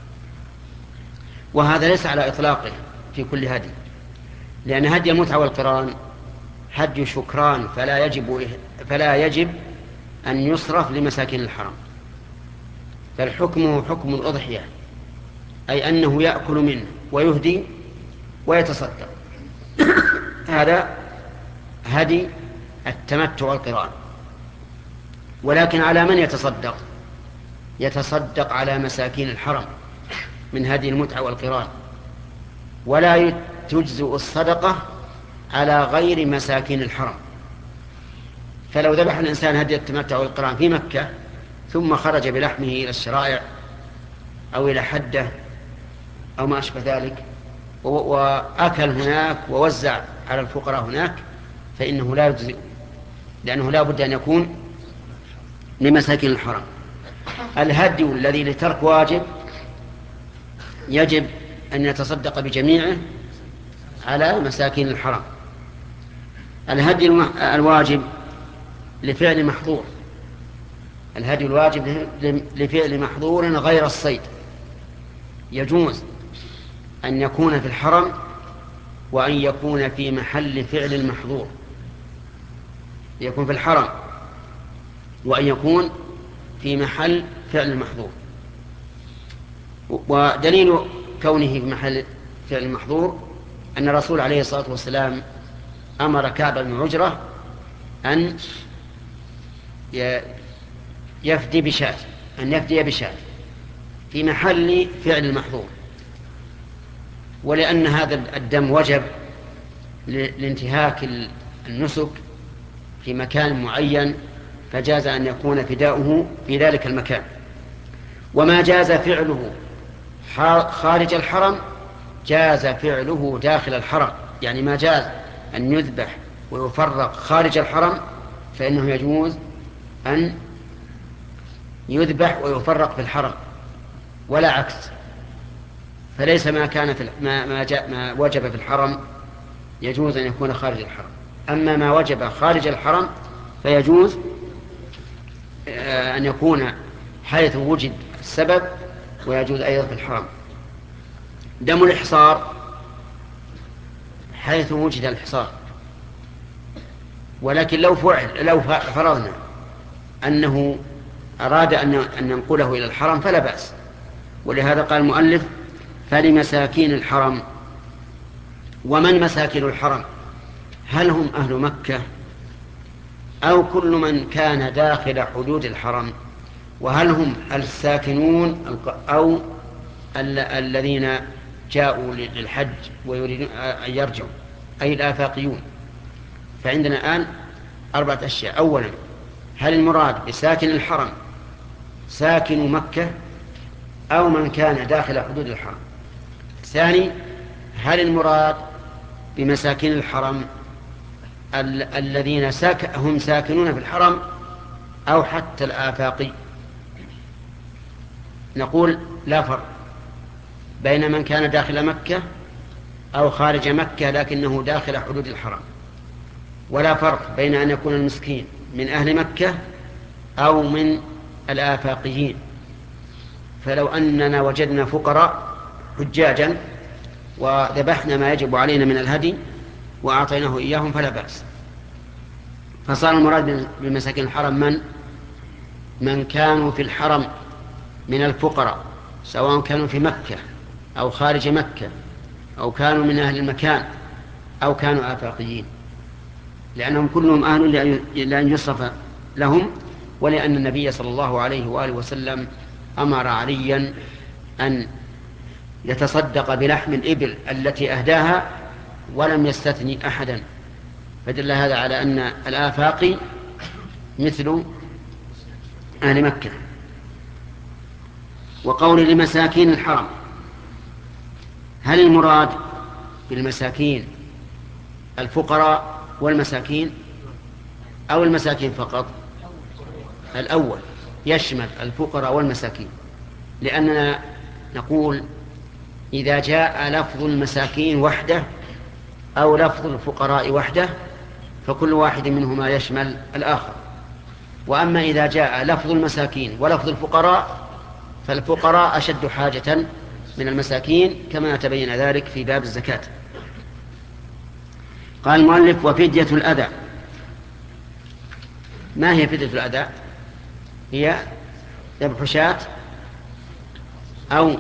وهذا ليس على إطلاقه في كل هدي، لأن هدي المتعة والقران هدي شكران، فلا يجب فلا يجب أن يصرف لمساكين الحرم، فالحكم حكم الأضحية، أي أنه يأكل منه ويهدي ويتصدق. هذا هدي التمتع والقران. ولكن على من يتصدق؟ يتصدق على مساكين الحرم من هدي المتعة والقران، ولا تجزئ الصدقة على غير مساكين الحرم. فلو ذبح الإنسان هدي التمتع والقران في مكة ثم خرج بلحمه إلى الشرائع أو إلى حدة أو ما أشبه ذلك وأكل هناك ووزع على الفقراء هناك، فإنه لا يجزئ، لأنه لا بد أن يكون لمساكين الحرم. الهدي الذي لترك واجب يجب أن يتصدق بجميعه على مساكين الحرم. الهدي الواجب لفعل محظور، الهدي الواجب لفعل محظور غير الصيد، يجوز أن يكون في الحرم وأن يكون في محل فعل المحظور، يكون في الحرم وأن يكون في محل فعل المحظور. ودليل كونه في محل فعل المحظور أن الرسول عليه الصلاة والسلام أمر كعب بن عجرة أن يفدي بشاة أن يفدي بشاة في محل فعل المحظور، ولأن هذا الدم وجب لانتهاك النسك في مكان معين فجاز أن يكون فداؤه في ذلك المكان. وما جاز فعله خارج الحرم جاز فعله داخل الحرم، يعني ما جاز أن يذبح ويفرق خارج الحرم فإنه يجوز أن يذبح ويفرق في الحرم، ولا عكس. فليس ما كان في ما ما, جاء ما وجب في الحرم يجوز أن يكون خارج الحرم، أما ما وجب خارج الحرم فيجوز أن يكون حيث وجد السبب، ويجوز أيضا في الحرم. دم الإحصار حيث وجد الإحصار، ولكن لو فعل لو فرضنا أنه أراد أن ننقله إلى الحرم فلا بأس. ولهذا قال المؤلف فلمساكين الحرم. ومن مساكين الحرم؟ هل هم أهل مكة أو كل من كان داخل حدود الحرم. وهل هم الساكنون أو الذين جاءوا للحج ويريدون أن يرجعوا، أي الآفاقيون؟ فعندنا الآن أربعة أشياء. أولا، هل المراد بساكن الحرم ساكن مكة أو من كان داخل حدود الحرم؟ ثاني، هل المراد بمساكن الحرم ال- الذين ساك هم ساكنون في الحرم أو حتى الآفاقي؟ نقول لا فرق بين من كان داخل مكة أو خارج مكة لكنه داخل حدود الحرم، ولا فرق بين أن يكون المسكين من أهل مكة أو من الآفاقيين. فلو أننا وجدنا فقراء حجاجا وذبحنا ما يجب علينا من الهدي وأعطيناه إياهم فلا بأس. فصار المراد بمساكين الحرم من من كانوا في الحرم من الفقراء، سواء كانوا في مكة أو خارج مكة أو كانوا من أهل المكان أو كانوا آفاقيين، لأنهم كلهم أهل لأن يصرف لهم، ولأن النبي صلى الله عليه وآله وسلم أمر عليا أن يتصدق بلحم الإبل التي أهداها ولم يستثني أحدا، فدل هذا على أن الآفاقي مثل أهل مكة. وقول لمساكين الحرم، هل المراد بالمساكين الفقراء والمساكين أو المساكين فقط؟ الأول يشمل الفقراء والمساكين، لأننا نقول إذا جاء لفظ المساكين وحده أو لفظ الفقراء وحده فكل واحد منهما يشمل الآخر. وأما إذا جاء لفظ المساكين ولفظ الفقراء فالفقراء أشد حاجة من المساكين، كما تبين ذلك في باب الزكاة. قال المؤلف: وفدية الأذى. ما هي فدية الأذى؟ هي ذبح شاة أو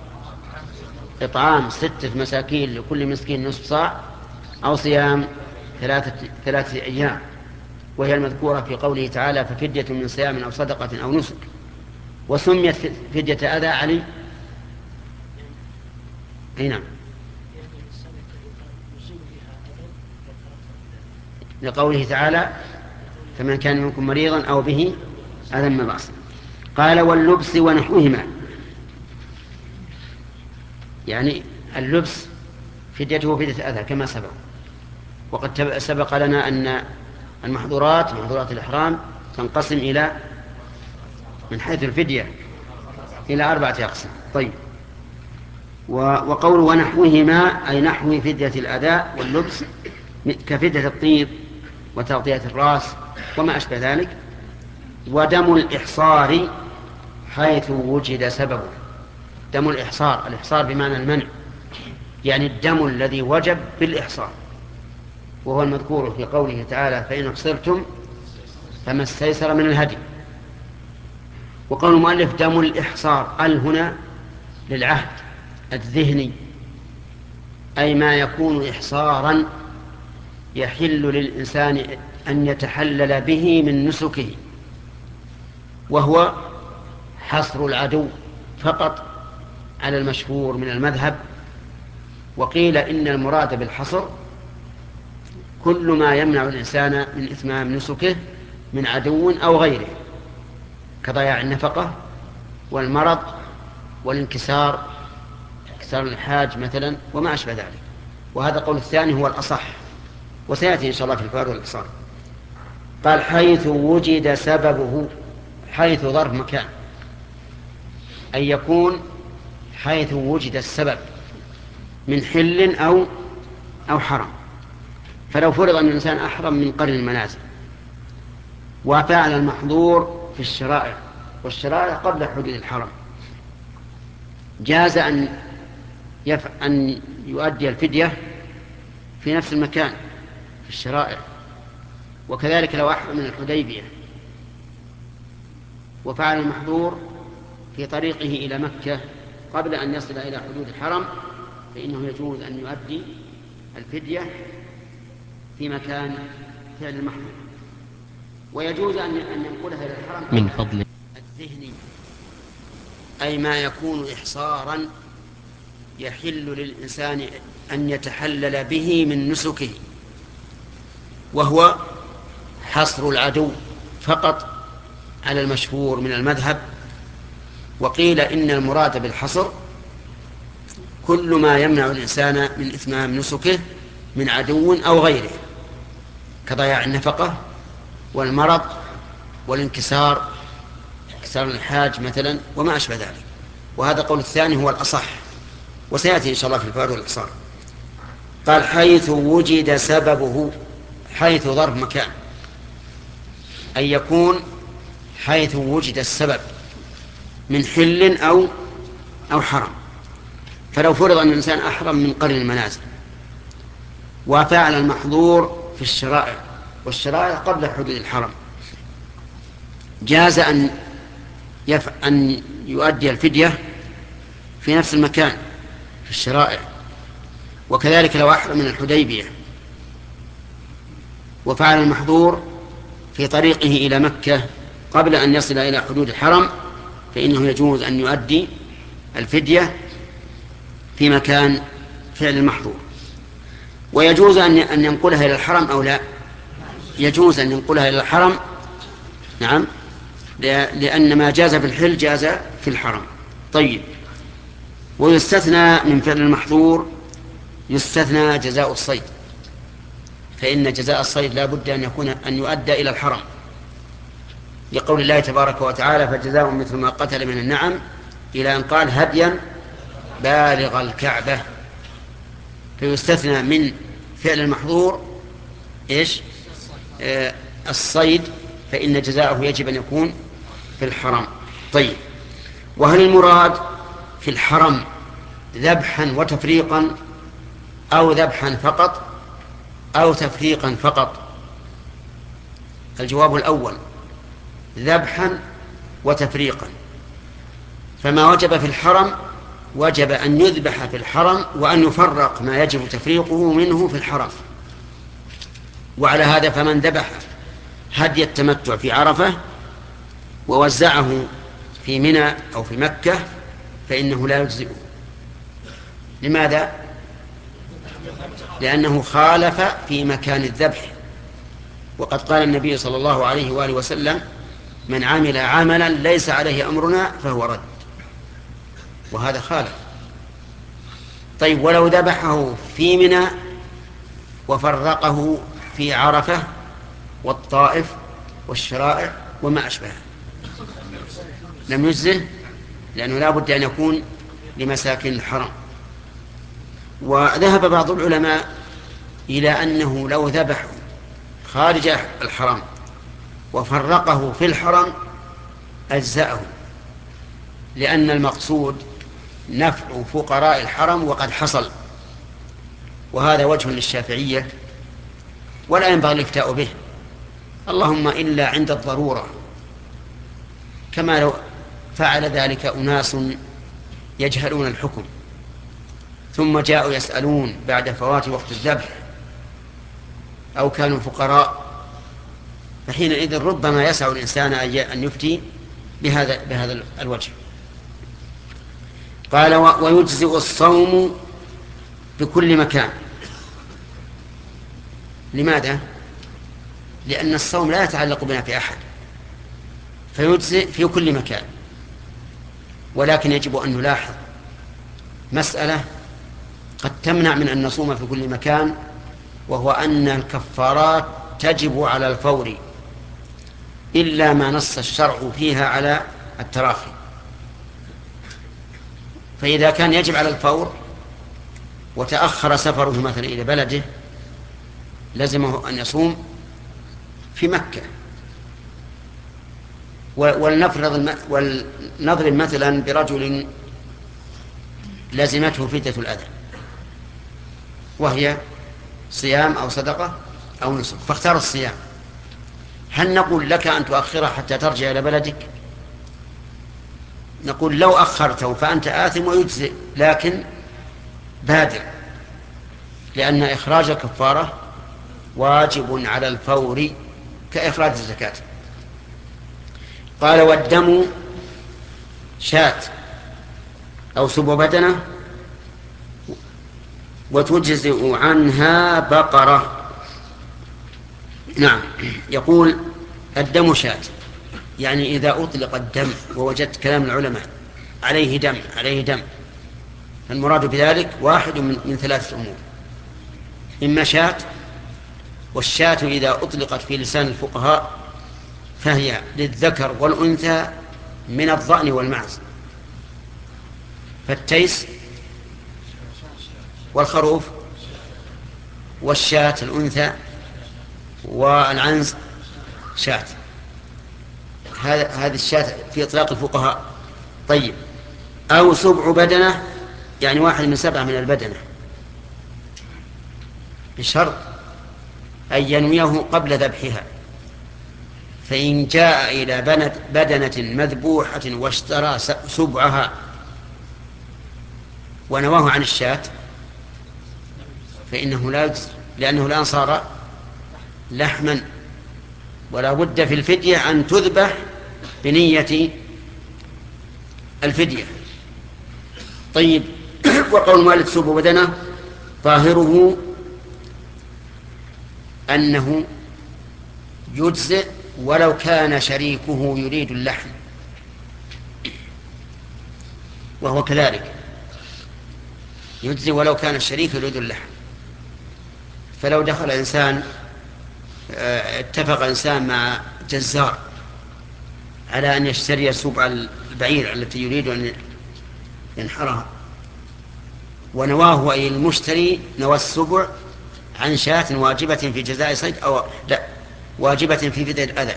إطعام ستة مساكين لكل مسكين نصف صاع أو صيام ثلاثة, ثلاثة أيام، وهي المذكورة في قوله تعالى: ففدية من صيام أو صدقة أو نسك. وسميت فدية أذى علي أي نعم لقوله تعالى: فمن كان منكم مريضا أو به أذى من رأسه. قال: واللبس ونحوهما، يعني اللبس فديته فدية أذى كما سبق. وقد سبق لنا أن المحظورات محظورات الإحرام تنقسم إلى من حيث الفدية إلى أربعة أقسام. طيب، وقول ونحوهما أي نحو فدية الأذى واللبس كفدية الطيب وتغطية الرأس وما أشبه ذلك. ودم الإحصار حيث وجد سببه. دم الإحصار، الإحصار بمعنى المنع، يعني الدم الذي وجب بالإحصار، وهو المذكور في قوله تعالى: فإن أحصرتم فما استيسر من الهدي. وقول المؤلف: دم الإحصار، ال هنا للعهد الذهني، أي ما يكون إحصارا يحل للإنسان أن يتحلل به من نسكه، وهو حصر العدو فقط على المشهور من المذهب. وقيل إن المراد بالحصر كل ما يمنع الإنسان من إتمام نسكه من عدو أو غيره، كضياع النفقة والمرض والانكسار، انكسار الحاج مثلا وما أشبه ذلك. وهذا قول الثاني هو الأصح، وسيأتي إن شاء الله في الفوائد والإحصار. قال: حيث وجد سببه. حيث ظرف مكان، أن يكون حيث وجد السبب من حل أو أو حرم. فلو فرض أن الإنسان أحرم من قرن المنازل وفعل المحظور في الشرائع، والشرائع قبل حدود الحرم، جاز أن يف... أن يؤدي الفدية في نفس المكان في الشرائع. وكذلك لو أحرم من الحديبية وفعل المحظور في طريقه إلى مكة قبل أن يصل إلى حدود الحرم، فإنه يجوز أن يؤدي الفدية في مكان فعل المحظور. ويجوز أن ينقلها إلى الحرم من فضل الذهني، أي ما يكون إحصارا يحل للإنسان أن يتحلل به من نسكه، وهو حصر العدو فقط على المشهور من المذهب. وقيل إن المراد بالحصر كل ما يمنع الإنسان من إتمام نسكه من عدو أو غيره، كضياع النفقة والمرض والانكسار، انكسار الحاج مثلا وما أشبه ذلك. وهذا قول الثاني هو الأصح، وسيأتي إن شاء الله في الفوائد والإحصار. قال حيث وجد سببه، حيث ظرف مكان، أن يكون حيث وجد السبب من حل أو أو حرم. فلو فرض أن الإنسان أحرم من قرن المنازل وفعل المحظور في الشرائع، والشرائع قبل حدود الحرم، جاز أن يف... أن يؤدي الفدية في نفس المكان في الشرائع. وكذلك لو أحرم من الحديبية وفعل المحظور في طريقه إلى مكة قبل أن يصل إلى حدود الحرم، فإنه يجوز أن يؤدي الفدية في مكان فعل المحظور. ويجوز أن ينقلها إلى الحرم أو لا؟ يجوز أن ينقلها إلى الحرم، نعم، لأن ما جاز في الحل جاز في الحرم. طيب، ويستثنى من فعل المحظور يستثنى جزاء الصيد، فإن جزاء الصيد لا بد أن يكون أن يؤدى إلى الحرم، لقول الله تبارك وتعالى فجزاء مثل ما قتل من النعم، إلى أن قال هديا بالغ الكعبة. فيستثنى من فعل المحظور إيش؟ آه الصيد، فإن جزاءه يجب أن يكون في الحرم. طيب، وهل المراد في الحرم ذبحا وتفريقا أو ذبحا فقط أو تفريقا فقط؟ الجواب الأول، ذبحا وتفريقا. فما وجب في الحرم وجب أن يذبح في الحرم وأن يفرق ما يجب تفريقه منه في الحرم. وعلى هذا فمن ذبح هدي التمتع في عرفة ووزعه في منى أو في مكة فإنه لا يجزئه. لماذا؟ لأنه خالف في مكان الذبح، وقد قال النبي صلى الله عليه وآله وسلم من عمل عملا ليس عليه أمرنا فهو رد، وهذا خالف. طيب، ولو ذبحه في منى وفرقه في عرفة والطائف والشرائع وما أشبه لم يجزه، لأنه لا بد أن يكون لمساكن الحرم. وذهب بعض العلماء إلى أنه لو ذبحه خارج الحرم وفرقه في الحرم أجزأه، لأن المقصود نفع فقراء الحرم وقد حصل. وهذا وجه للشافعية ولا ينبغي الافتاء به، اللهم إلا عند الضرورة، كما لو فعل ذلك أناس يجهلون الحكم ثم جاءوا يسألون بعد فوات وقت الذبح أو كانوا فقراء، فحينئذ ربما يسع الإنسان أن يفتي بهذا, بهذا الوجه. قال ويجزئ الصوم بكل مكان. لماذا؟ لأن الصوم لا يتعلق بنا في أحد، فيجزئ في كل مكان. ولكن يجب أن نلاحظ مسألة قد تمنع من أن نصوم في كل مكان، وهو أن الكفارات تجب على الفور إلا ما نص الشرع فيها على التراخي. فإذا كان يجب على الفور وتأخر سفره مثلا إلى بلده لزمه أن يصوم في مكة. ولنضرب مثلا برجل لزمته فتنة الأذى وهي صيام أو صدقة أو نسك، فاختار الصيام، هل نقول لك أن تؤخره حتى ترجع إلى بلدك؟ نقول لو أخرته فأنت آثم ويجزئ، لكن بادر، لأن إخراج الكفارة واجب على الفور كإخراج الزكاة. قال والدم شاة أو سبع بدنة وتجزئ عنها بقرة. نعم، يقول الدم شاة، يعني إذا أطلق الدم ووجدت كلام العلماء عليه دم عليه دم، المراد بذلك واحد من, من ثلاثة أمور: إما شاة، والشاة إذا أطلقت في لسان الفقهاء فهي للذكر والأنثى من الضأن والمعز، فالتيس والخروف والشاة الأنثى والعنز شاة. هذا هذه الشاة في إطلاق الفقهاء. طيب، أو سبع بدنة، يعني واحد من سبعة من البدنة، بشرط أن ينويه قبل ذبحها. فإن جاء إلى بدنة مذبوحة واشترى سبعها ونواه عن الشاة فإنه لا يجزي، لأنه الآن صار لحما، ولا بد في الفدية أن تذبح بنية الفدية. طيب، وقول المؤلف سبع بدنة ظاهره أنه يجزئ ولو كان شريكه يريد اللحم، وهو كذلك يجزئ ولو كان الشريك يريد اللحم. فلو دخل إنسان اتفق إنسان مع جزار على أن يشتري سبع البعير التي يريد أن ينحرها، ونواه أي المشتري نوى السبع عن شاة واجبة في جزاء صيد أو لا واجبة في فدية الأذى،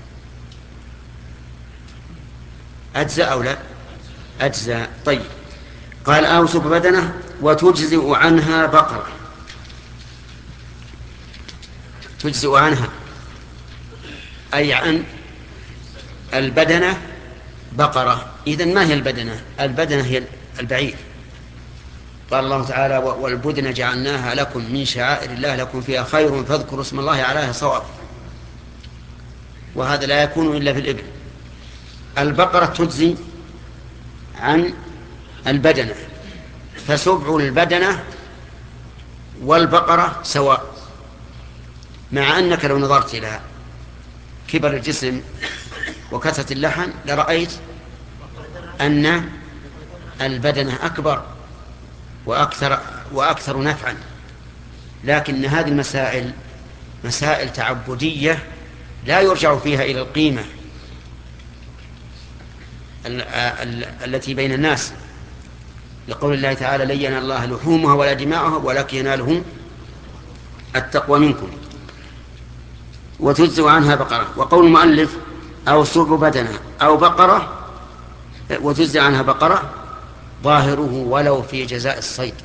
أجزاء أو لا أجزاء. طيب، قال أو سبع بدنة وتجزئ عنها بقرة. تجزئ عنها أي عن البدنة بقرة. إذن ما هي البدنة؟ البدنة هي البعير. قال الله تعالى والبدن جعلناها لكم من شعائر الله لكم فيها خير فاذكروا اسم الله عليها صواب، وهذا لا يكون إلا في الإبل. البقرة تجزي عن البدنة، فسبع البدنة والبقرة سواء، مع أنك لو نظرت إلى كبر الجسم وكثرة اللحم لرأيت أن البدنة أكبر وأكثر, وأكثر نفعا. لكن هذه المسائل مسائل تعبدية لا يرجع فيها إلى القيمة ال ال التي بين الناس، لقول الله تعالى لن ينال الله لحومها ولا دماؤها ولكن ينالهم التقوى منكم. وتجزئ عنها بقرة. وقول المؤلف أو سبع بدنة أو بقرة وتجزئ عنها بقرة ظاهره ولو في جزاء الصيد.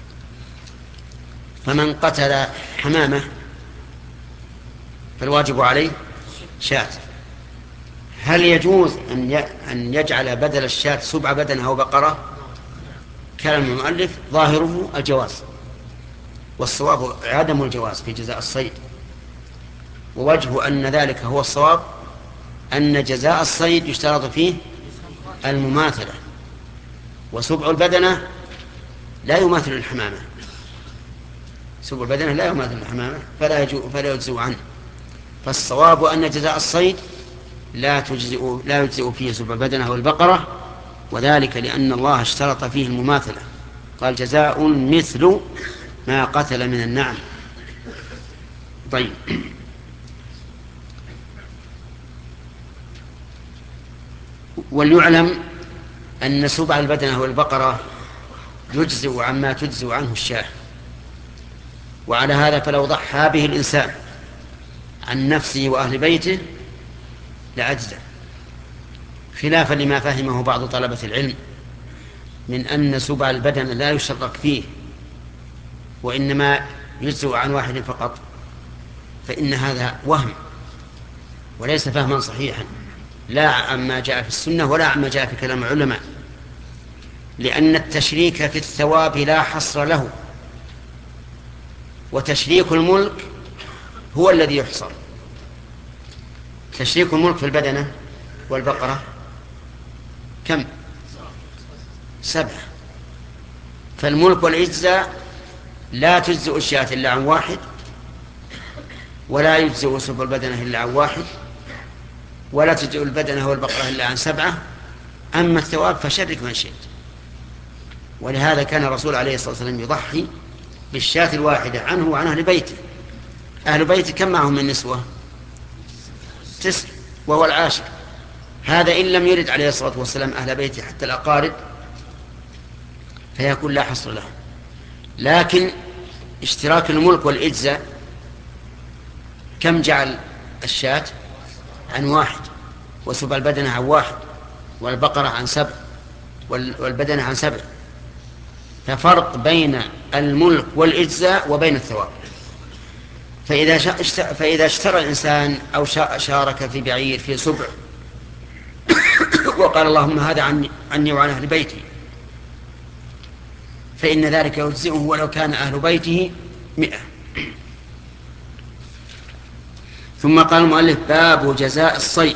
فمن قتل حمامة فالواجب عليه شاة. هل يجوز أن يجعل بدل الشاة سبع بدنة أو بقرة؟ كلام المؤلف ظاهره الجواز، والصواب عدم الجواز في جزاء الصيد. ووجه أن ذلك هو الصواب أن جزاء الصيد يشترط فيه المماثلة، وسبع البدنة لا يماثل الحمامة، سبع البدنة لا يماثل الحمامة فلا فلا يجزئ عنه. فالصواب أن جزاء الصيد لا تجزئ لا يجزئ فيه سبع البدنة والبقرة، وذلك لأن الله اشترط فيه المماثلة، قال جزاء مثل ما قتل من النعم. طيب، وليعلم أن سبع البدنة والبقرة يجزئ عما تجزئ عنه الشاة. وعلى هذا فلو ضحى به الإنسان عن نفسه وأهل بيته لأجزى، خلافا لما فهمه بعض طلبة العلم من أن سبع البدن لا يشترك فيه وإنما يجزئ عن واحد فقط، فإن هذا وهم وليس فهما صحيحا، لا عما جاء في السنة ولا عما جاء في كلام العلماء، لأن التشريك في الثواب لا حصر له، وتشريك الملك هو الذي يحصر. تشريك الملك في البدنة والبقرة كم؟ سبعة. فالملك والعزة لا تجزئ الشاة إلا عن واحد، ولا يجزئ سب البدنة إلا عن واحد، ولا تجزئ البدنة والبقرة إلا عن سبعة. أما الثواب فشرك من شئت. ولهذا كان الرسول عليه الصلاة والسلام يضحي بالشاة الواحدة عنه وعن أهل بيته. أهل بيته كم معهم من نسوة؟ تسع، وهو العاشر. هذا إن لم يرد عليه الصلاة والسلام أهل بيته حتى الأقارب فيكون لا حصر له. لكن اشتراك الملك والإجزاء كم جعل الشاة؟ عن واحد، وسبع البدنة عن واحد، والبقرة عن سبع، والبدنة عن سبع. ففرق بين الملك والإجزاء وبين الثواب. فإذا, فإذا اشترى الإنسان أو شارك في بعير في سبع وقال اللهم هذا عني, عني وعن أهل بيتي، فإن ذلك يجزئه ولو كان أهل بيته مئة. ثم قال المؤلف باب جزاء الصيد،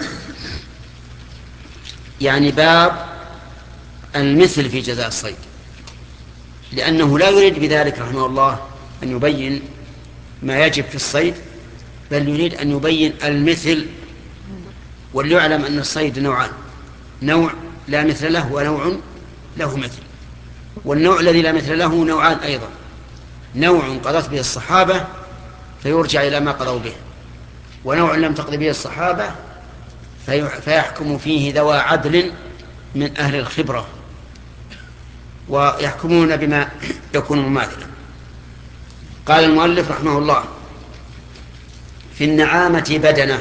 يعني باب المثل في جزاء الصيد، لأنه لا يريد بذلك رحمه الله أن يبين ما يجب في الصيد، بل يريد أن يبين المثل. وليعلم أن الصيد نوعان: نوع لا مثل له ونوع له مثل. والنوع الذي لا مثل له نوعان أيضا: نوع قضت به الصحابة فيرجع إلى ما قضوا به، ونوع لم تقض به الصحابة فيحكم فيه ذوى عدل من أهل الخبرة ويحكمون بما يكون مماثلا. قال المؤلف رحمه الله: في النعامة بدنة،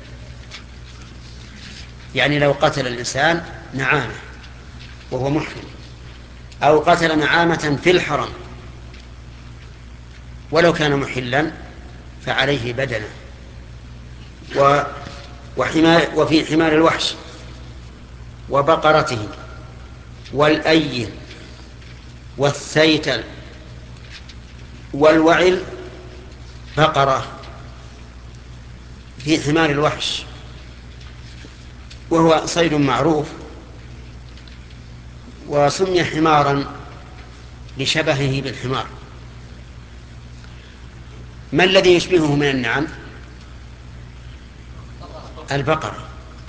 يعني لو قتل الإنسان نعامة وهو محرم، أو قتل نعامة في الحرم ولو كان محلا فعليه بدنة. و وحمار وفي حمار الوحش وبقرته والأيل والثيتل والوعل بقرة. في حمار الوحش وهو صيد معروف، وسمي حمارا لشبهه بالحمار. ما الذي يشبهه من النعم؟ البقرة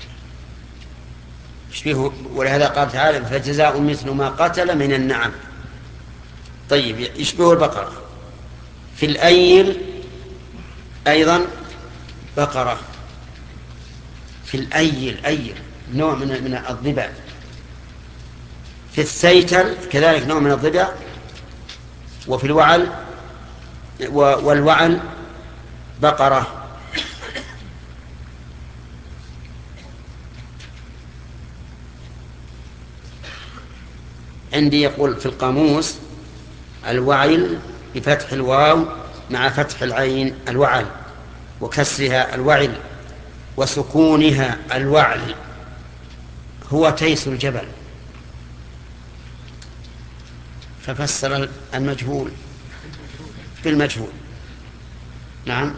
يشبهه، ولهذا قال تعالى: فجزاء مثل ما قتل من النعم. طيب، يشبه البقرة. في الأيل أيضا بقرة. في الأيل أيل نوع من من الضباع. في الثيتل كذلك نوع من الضباع. وفي الوعل والوعل بقرة. عندي يقول في القاموس: الوعل بفتح الواو مع فتح العين الوعل، وكسرها الوعل، وسكونها الوعل، هو تيس الجبل. ففسر المجهول بالمجهول. نعم.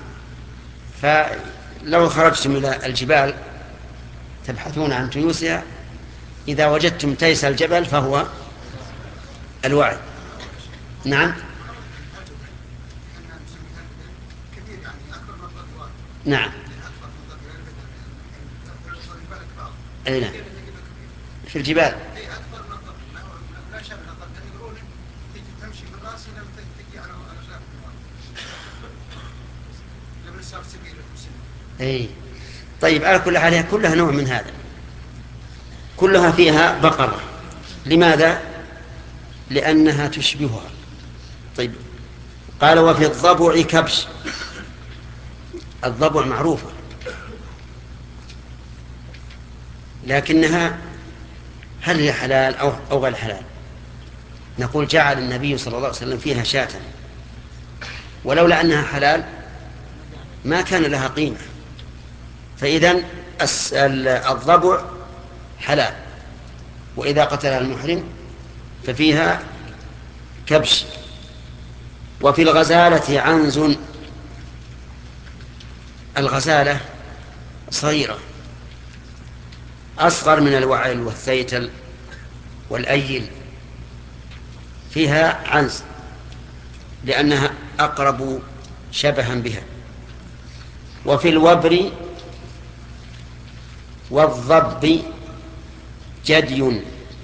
فلو خرجتم إلى الجبال تبحثون عن تيوسها، إذا وجدتم تيس الجبل فهو الوعل. نعم. نعم. أي نعم. في الجبال. أي. طيب، على كل حال كلها نوع من هذا، كلها فيها بقرة. لماذا؟ لأنها تشبهها. طيب، قال: وفي الضبع كبش. الضبع معروفة، لكنها هل هي حلال أو, أو غير حلال؟ نقول: جعل النبي صلى الله عليه وسلم فيها شاة، ولولا أنها حلال ما كان لها قيمة. فإذن الضبع حلال، وإذا قتلها المحرم ففيها كبش. وفي الغزالة عنز. الغزالة صغيرة أصغر من الوعل والثيتل والأيل، فيها عنز لأنها أقرب شبها بها. وفي الوبر والضب جدي.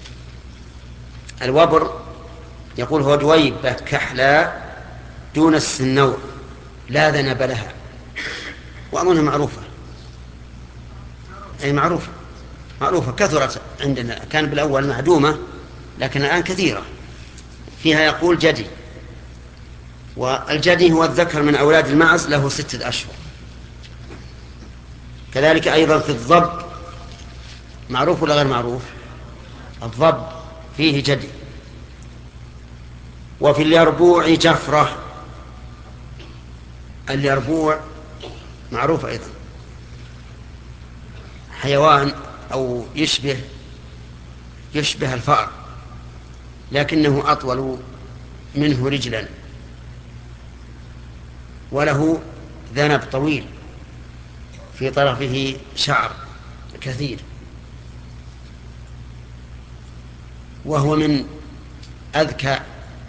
الوبر يقول هو دويبة كحلا دون السنور لا ذنب لها، وأظنها معروفة، أي معروفة معروفة كثرت عندنا، كان بالأول معدومة لكن الآن كثيرة. فيها يقول جدي. والجدي هو الذكر من أولاد المعز له ستة أشهر. كذلك أيضا في الضب، معروف ولا غير معروف؟ الضب فيه جدي. وفي اليربوع جفرة. اليربوع معروف أيضا، حيوان أو يشبه يشبه الفأر لكنه أطول منه رجلا، وله ذنب طويل في طرفه شعر كثير، وهو من أذكى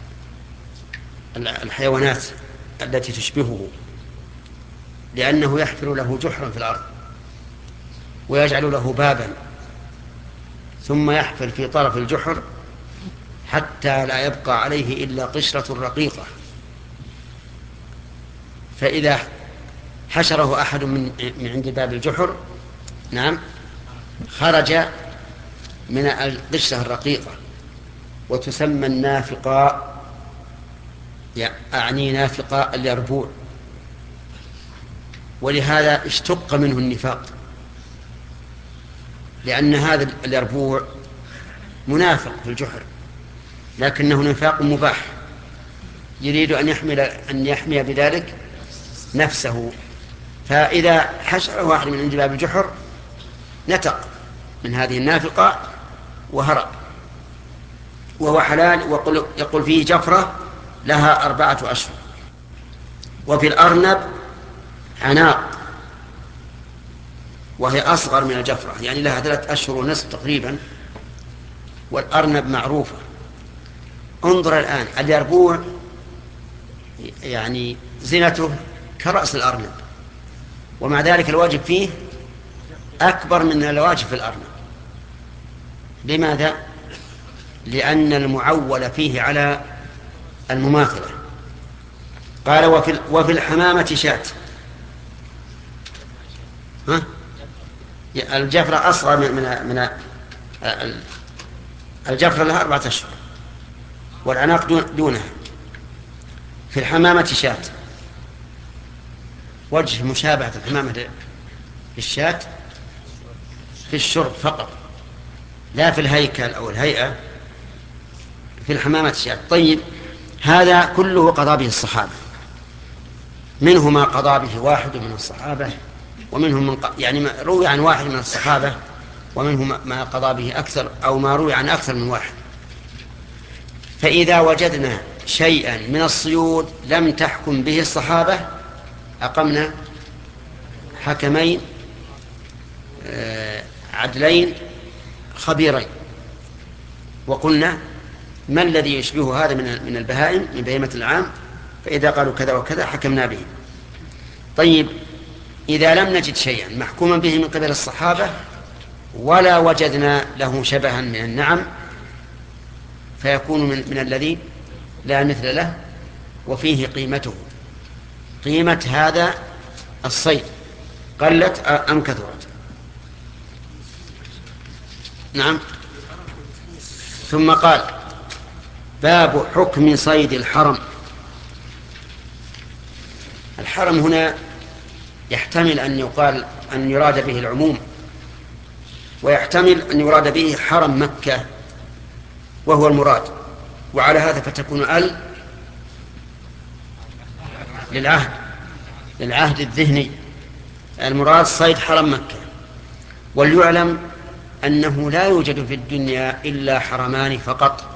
الحيوانات التي تشبهه، لأنه يحفر له جحرا في الأرض ويجعل له بابا ثم يحفر في طرف الجحر حتى لا يبقى عليه إلا قشرة رقيقة، فإذا حشره أحد من من عند باب الجحر نعم خرج من القشرة الرقيقة، وتسمى النافقة، أعني نافقة اليربوع، ولهذا اشتق منه النفاق، لأن هذا اليربوع منافق في الجحر لكنه نفاق مباح، يريد أن يحمل أن يحمي بذلك نفسه، فإذا حشر واحد من عند باب الجحر نتق من هذه النافقة وهرب، وهو حلال. ويقول فيه جفرة لها أربعة أشهر. وفي الأرنب عناق، وهي أصغر من الجفرة، يعني لها ثلاثة أشهر ونصف تقريبا، والأرنب معروفة. انظر الآن اليربوع يعني زينته كرأس الأرنب، ومع ذلك الواجب فيه أكبر من الواجب في الأرنب. لماذا؟ لأن المعول فيه على المماثلة. قال وفي, وفي الحمامة شاة. ها؟ الجفرة أصغر من, من, من الجفرة لها أربعة أشهر والعناق دون دونها. في الحمامة شاة، وجه مشابهة الحمامة في الشاة في الشرب فقط، لا في الهيكل أو الهيئة. في الحمامة شاة. طيب، هذا كله قضى به الصحابة، منه ما قضى به واحد من الصحابة، ومنهم من ق... يعني ما روي عن واحد من الصحابة، ومنهم ما قضى به أكثر أو ما روي عن أكثر من واحد. فإذا وجدنا شيئا من الصيود لم تحكم به الصحابة أقمنا حكمين عدلين خبيرين، وقلنا ما الذي يشبه هذا من البهائم من بهيمة العام، فإذا قالوا كذا وكذا حكمنا به. طيب، إذا لم نجد شيئا محكوما به من قبل الصحابة ولا وجدنا له شبها من النعم، فيكون من, من الذي لا مثل له وفيه قيمته، قيمة هذا الصيد قلت أم كثرت. نعم. ثم قال باب حكم صيد الحرم. الحرم هنا يحتمل أن يقال أن يراد به العموم، ويحتمل أن يراد به حرم مكة وهو المراد، وعلى هذا فتكون ال للعهد للعهد الذهني، المراد صيد حرم مكة. وليعلم أنه لا يوجد في الدنيا إلا حرمان فقط،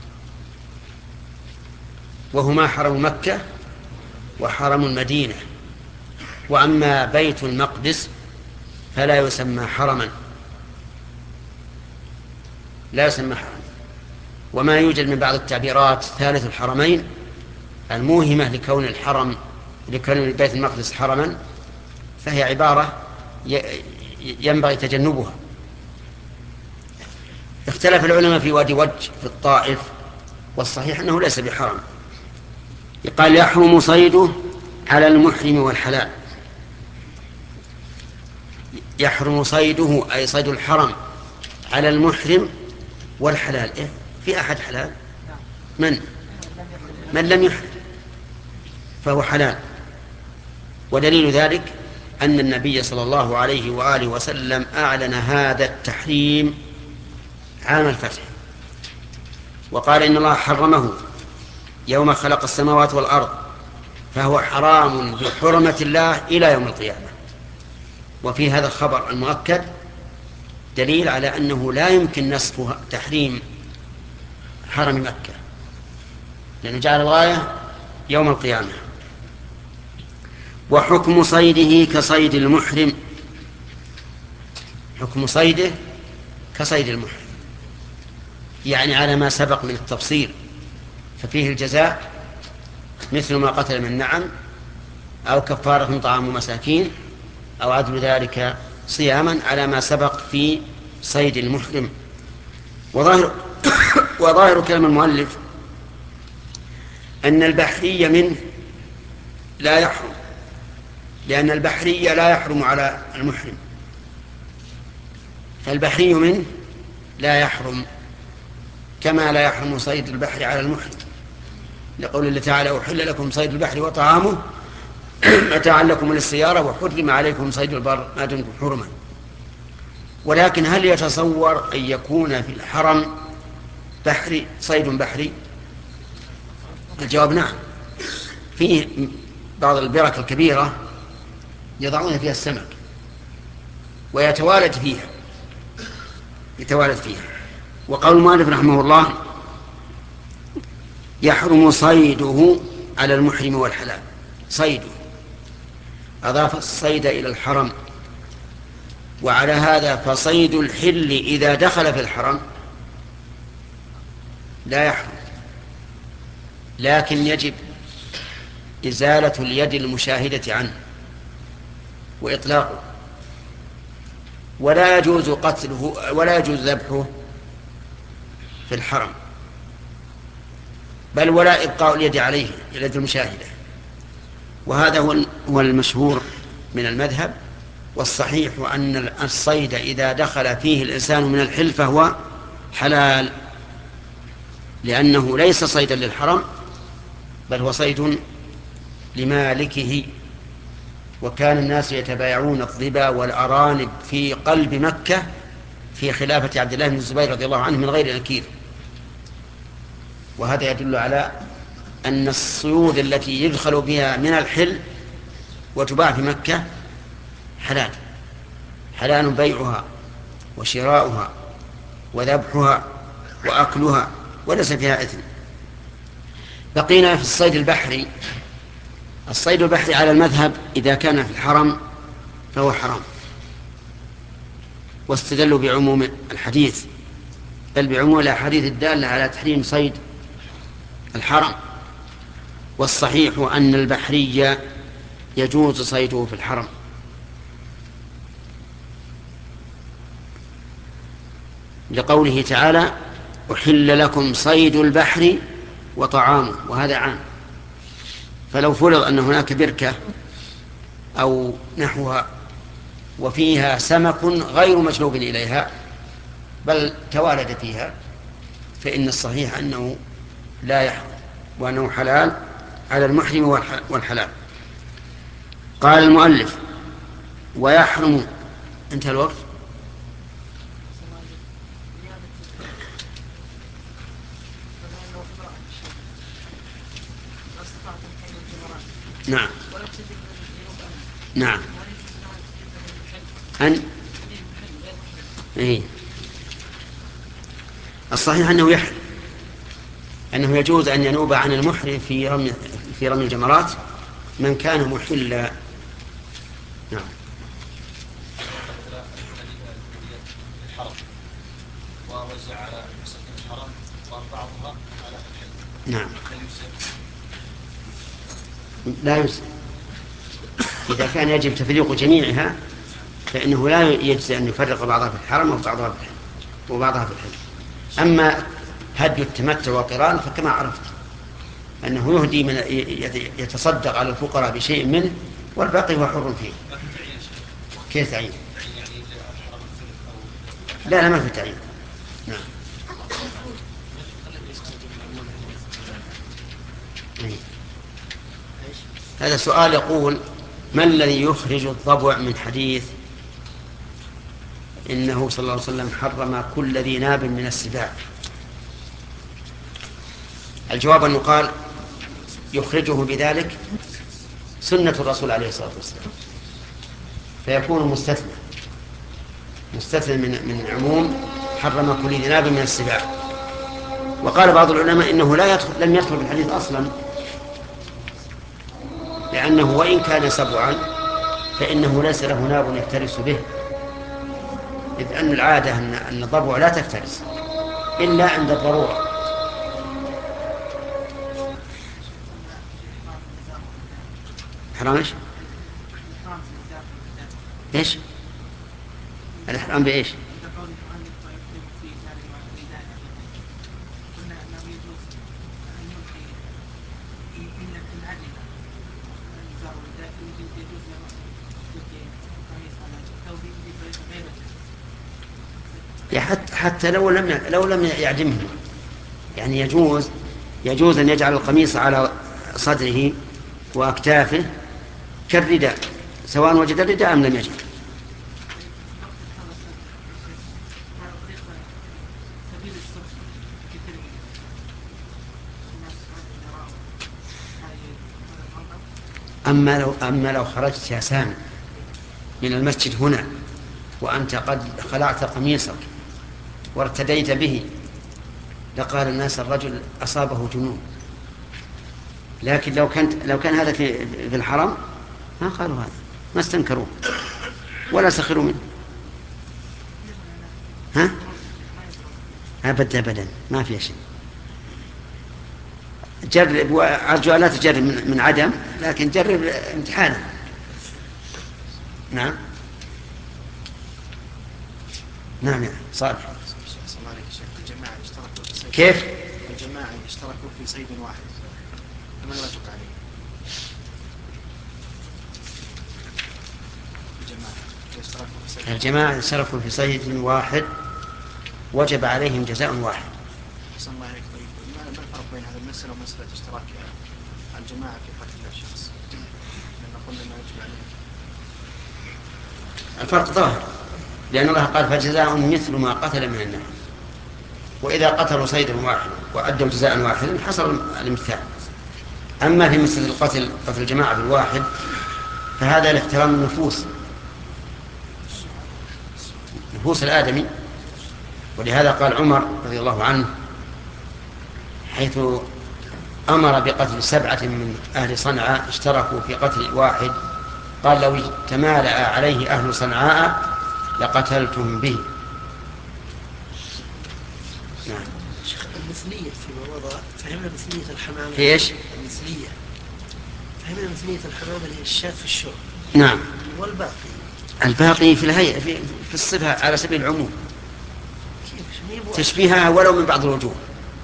وهما حرم مكة وحرم المدينة. وأما بيت المقدس فلا يسمى حرما، لا يسمى حرما. وما يوجد من بعض التعبيرات ثالث الحرمين الموهمة لكون الحرم لكون بيت المقدس حرما، فهي عبارة ينبغي تجنبها. اختلف العلماء في وادي وج في الطائف، والصحيح أنه ليس بحرم. يقال يحرم صيده على المحرم والحلال. يحرم صيده أي صيد الحرم على المحرم والحلال. إيه؟ في أحد حلال؟ من؟ من لم يحرم فهو حلال. ودليل ذلك أن النبي صلى الله عليه وآله وسلم أعلن هذا التحريم عام الفتح، وقال إن الله حرمه يوم خلق السماوات والأرض، فهو حرام بحرمة الله إلى يوم القيامة. وفي هذا الخبر المؤكد دليل على أنه لا يمكن نسخ تحريم حرم مكة، لأنه جعل الغاية يوم القيامة. وحكم صيده كصيد المحرم، حكم صيده كصيد المحرم، يعني على ما سبق من التفصيل، ففيه الجزاء مثل ما قتل من نعم، أو كفارة طعام مساكين، أو عدل ذلك صياما على ما سبق في صيد المحرم. وظاهر, وظاهر كلام المؤلف أن البحري منه لا يحرم، لأن البحري لا يحرم على المحرم، فالبحري منه لا يحرم كما لا يحرم صيد البحر على المحرم، لقول الله تعالى أحل لكم صيد البحر وطعامه متاعا لكم للسيارة وحرم عليكم صيد البر ما دمتم حرما. ولكن هل يتصور أن يكون في الحرم بحري صيد بحري؟ الجواب نعم. فيه بعض البرك الكبيرة يضعون فيها السمك ويتوالد فيها يتوالد فيها وقول المؤلف رحمه الله يحرم صيده على المحرم والحلال. صيده أضاف الصيد إلى الحرم، وعلى هذا فصيد الحل إذا دخل في الحرم لا يحرم، لكن يجب إزالة اليد المشاهدة عنه وإطلاقه، ولا يجوز قتله ولا يجوز ذبحه في الحرم، بل ولا إبقاء اليد عليه اليد المشاهدة. وهذا هو المشهور من المذهب، والصحيح أن الصيد إذا دخل فيه الإنسان من الحل فهو حلال، لأنه ليس صيدا للحرم بل هو صيد لمالكه. وكان الناس يتبايعون الظبا والأرانب في قلب مكة في خلافة عبد الله بن الزبير رضي الله عنه من غير نكير. وهذا يدل على أن الصيود التي يدخل بها من الحل وتباع في مكة حلال، حلال بيعها وشراؤها وذبحها وأكلها وليس فيها إثم. بقينا في الصيد البحري. الصيد البحري على المذهب إذا كان في الحرم فهو حرام، واستدلوا بعموم الحديث بل بعموم الأحاديث الدالة على تحريم صيد الحرم. والصحيح أن البحري يجوز صيده في الحرم، لقوله تعالى أحل لكم صيد البحر وطعامه، وهذا عام. فلو فرض أن هناك بركة أو نحوها وفيها سمك غير مجلوب إليها بل توالد فيها، فإن الصحيح أنه لا يحرم، وأنه حلال على المحرم والحلال. قال المؤلف ويحرم. انتهى الوقت. نعم نعم أن إيه. الصحيح أنه يحرم، أنه يجوز أن ينوب عن المحرم في رمي في رمي الجمرات من كان محلا. نعم. توزع على مساكن الحرم وبعضها على الحل. نعم. لا يجزي. إذا كان يجب تفريق جميعها فإنه لا يجزي أن يفرق بعضها في الحرم وبعضها في الحل وبعضها في الحل. أما هدي التمتع والقران فكما عرفت أنه يهدي من يتصدق على الفقراء بشيء منه والباقي هو حر فيه. كيف تعيين؟ لا لا ما في تعيين. نعم. هذا سؤال يقول: ما الذي يخرج الضبع من حديث إنه صلى الله عليه وسلم حرم كل ذي ناب من السباع؟ الجواب أنه قال يخرجه بذلك سنة الرسول عليه الصلاة والسلام، فيكون مستثنى مستثنى من من عموم حرم كل ذي ناب من السباع. وقال بعض العلماء إنه لا يدخل لم يدخل في الحديث أصلا، لأنه وإن كان سبعا فإنه ليس له ناب يفترس به، إذ أن العادة أن الضبع لا تفترس إلا عند الضرورة. حرام إيش؟ إيش؟ الإحرام بإيش؟ حتى حتى لو لم لو لم يعدمه، يعني يجوز يجوز أن يجعل القميص على صدره وأكتافه كالرداء، سواء وجد الرداء أم لم يجد. أما لو أما لو خرجت يا سامي من المسجد هنا وأنت قد خلعت قميصك وارتديت به لقال الناس الرجل أصابه جنون، لكن لو كانت لو كان هذا في في الحرم ما قالوا هذا، ما استنكروه ولا سخروا منه. ها أبدا أبدا ما في شيء. جرب، وأرجو لا تجرب من عدم، لكن جرب امتحانا. نعم نعم يا صالح. الجماعة اشتركوا في صيد كيف؟ الجماعة اشتركوا في صيد واحد، فما لا توقع عليه؟ الجماعة اشتركوا في صيد واحد وجب عليهم جزاء واحد. أحسن الله عليك. طيب ما الفرق بين هذا المسألة ومسألة اشتراك الجماعة في قتل الشخص؟ لأن قلنا ما يجب عليه. الفرق ظاهر، لأن الله قال فجزاء مثل ما قتل من النعم، وإذا قتلوا صيدا واحدا وأدوا جزاء واحدا حصل الامتثال. أما في مسألة القتل قتل الجماعة بالواحد فهذا لاحترام النفوس نفوس الآدمي، ولهذا قال عمر رضي الله عنه حيث أمر بقتل سبعة من أهل صنعاء اشتركوا في قتل واحد، قال لو تمالأ عليه أهل صنعاء لقتلتم به. نعم. شيخ المثلية فيما مضى فهمنا مثلية الحمامة. في إيش؟ المثلية فهمنا مثلية الحمامة اللي هي الشاة في الشرب. نعم. والباقي الباقي في الهيئة في, في الصفة على سبيل العموم تشبيهها ولو من بعض الوجوه.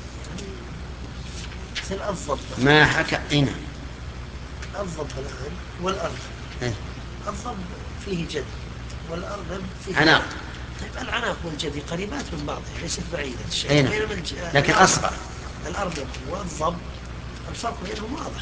مثل الضب ما حكى هنا الضب الآن والأرض. إيه؟ الضب فيه جد والأرض فيه عناق. طيب العناق والجدي قريبات من بعضها ليست بعيدة الشيء. أين؟ لكن أصغر. الأرض والضب الفرق بينهم واضح.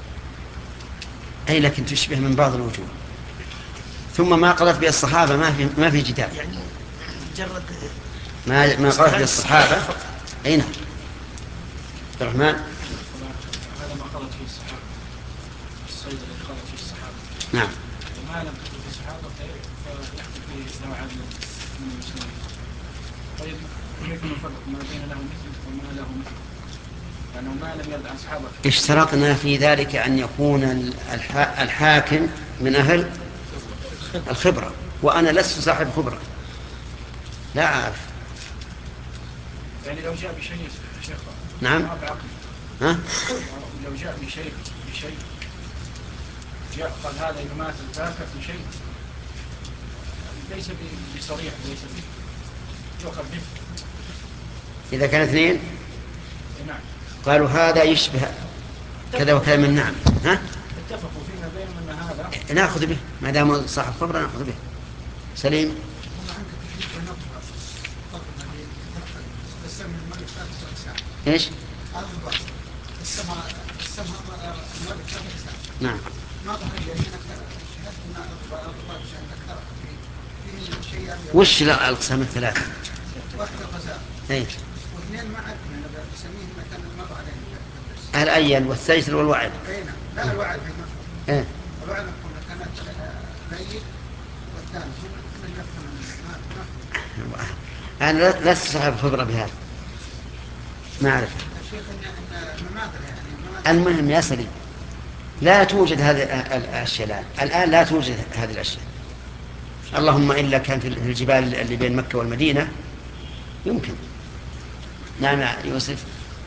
أي لكن تشبه من بعض الوجوه. ثم ما قالت به الصحابة ما في ما في جدال. يعني مجرد ما ما قالت به الصحابة. أين؟ عبد الرحمن. هذا ما قالت فيه الصحابة. الصيد الذي قالت فيه الصحابة. نعم. وما لم تكن فيه الصحابة فيحدث فيه نوع عدل من المسلمين. طيب كيف نفرق ما بين له مثل وما له مثل؟ لأنه ما لم يرد عن صحابة. اشترطنا في ذلك أن يكون الحاكم من أهل الخبرة، وأنا لست صاحب خبرة لا أعرف. يعني لو جاء بشيء يا شيخ نعم. ما بعقل. ها؟ لو جاء بشيء بشيء جاء قال هذا إذا مات الذاكر بشيء ليس بصريح ليس يؤخذ به. إذا كان اثنين نعم قالوا هذا يشبه كذا وكذا من نعم. ها؟ اتفقوا فيما بينهم أن هذا نأخذ به ما دام صاحب خبرة نأخذ به. سليم. ايش؟ السماء السماء نعم. ما ظهر لي اكثر في شيء وش الأقسام الثلاثة؟ واحد الغزال اي واثنين ما عندنا انا بسميه مكان مر عليه الأين والسيسر والوعد. اي نعم لا الوعد ايه الوعد يكون كانت ميت والثاني من يفهم أنا لست صاحب خبرة بهذا ما أعرف. الشيخ ان المماثل يعني المهم يا سليم لا توجد هذه الأشياء الآن الآن لا توجد هذه الأشياء اللهم إلا كان في الجبال اللي بين مكة والمدينة يمكن. نعم يا يوسف.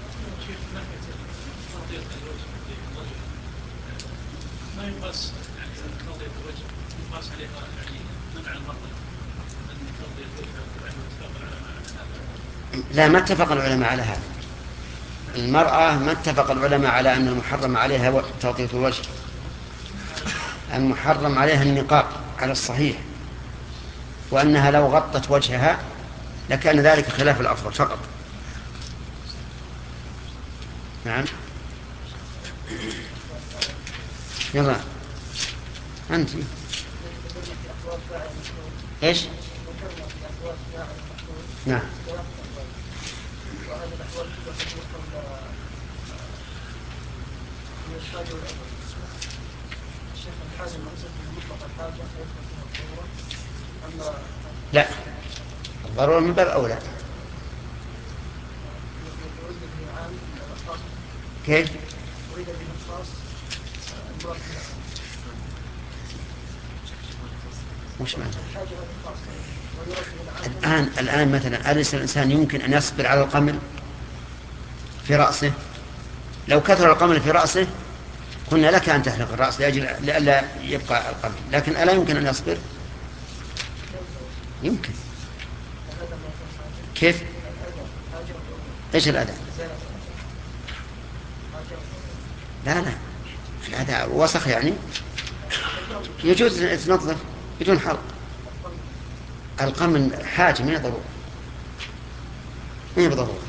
ما يقاس تغطية الوجه يقاس عليها يعني منع المرضى أن تغطية الوجه واتفاق العلماء. لا ما اتفق العلماء على هذا. المرأة ما اتفق العلماء على أن المحرم عليها تغطية الوجه. المحرم عليها النقاب على الصحيح وأنها لو غطت وجهها لكان ذلك خلاف الأفضل فقط. نعم. يلا أنت إيش؟ نعم. لا الضرورة من باب أولى. كيف؟ وش معنى؟ الآن الآن مثلا أليس الإنسان يمكن أن يصبر على القمل في رأسه؟ لو كثر القمل في رأسه قلنا لك أن تحلق الرأس لأجل لئلا يبقى القمل، لكن ألا يمكن أن يصبر؟ يمكن. كيف؟ إيش الأذى؟ لا لا الأذى وسخ يعني يجوز تنظف بدون حلق. القمل حاجة من ضرورة من ضرورة.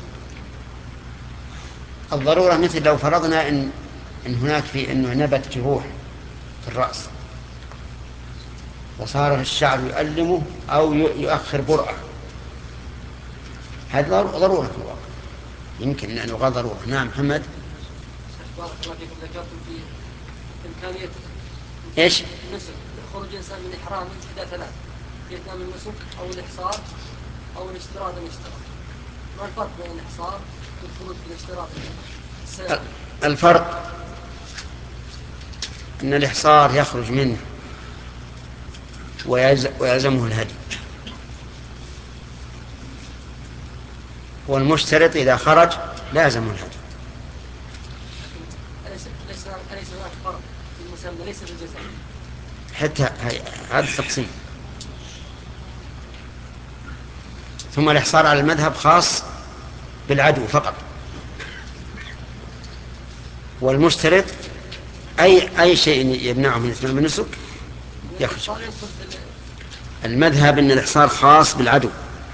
الضرورة مثل لو فرضنا إن إن هناك في إنه نبت جروح في الرأس وصار الشعر يؤلمه أو يؤخر برأة، هذا ضرورة في الواقع يمكن أن يقال ضرورة. نعم محمد. بارك الله فيكم ذكرتم في إمكانية إيش؟ النسك خروج الإنسان من إحرامه إحدى ثلاث يتنام النسك أو الإحصار أو الاشتراط الاشتراط. ما الفرق بين الإحصار والخروج بالاشتراط؟ الفرق أن الإحصار يخرج منه ويلزمه الهدي، والمشترط إذا خرج لازم الهدي. أليس أليس هناك فرق في المسمى ليس في الجزاء؟ حتى هذا التقسيم. ثم الإحصار على المذهب خاص بالعدو فقط، والمشترط أي أي شيء يمنعه من إتمام النسك يخرج. المذهب أن الإحصار خاص بالعدو،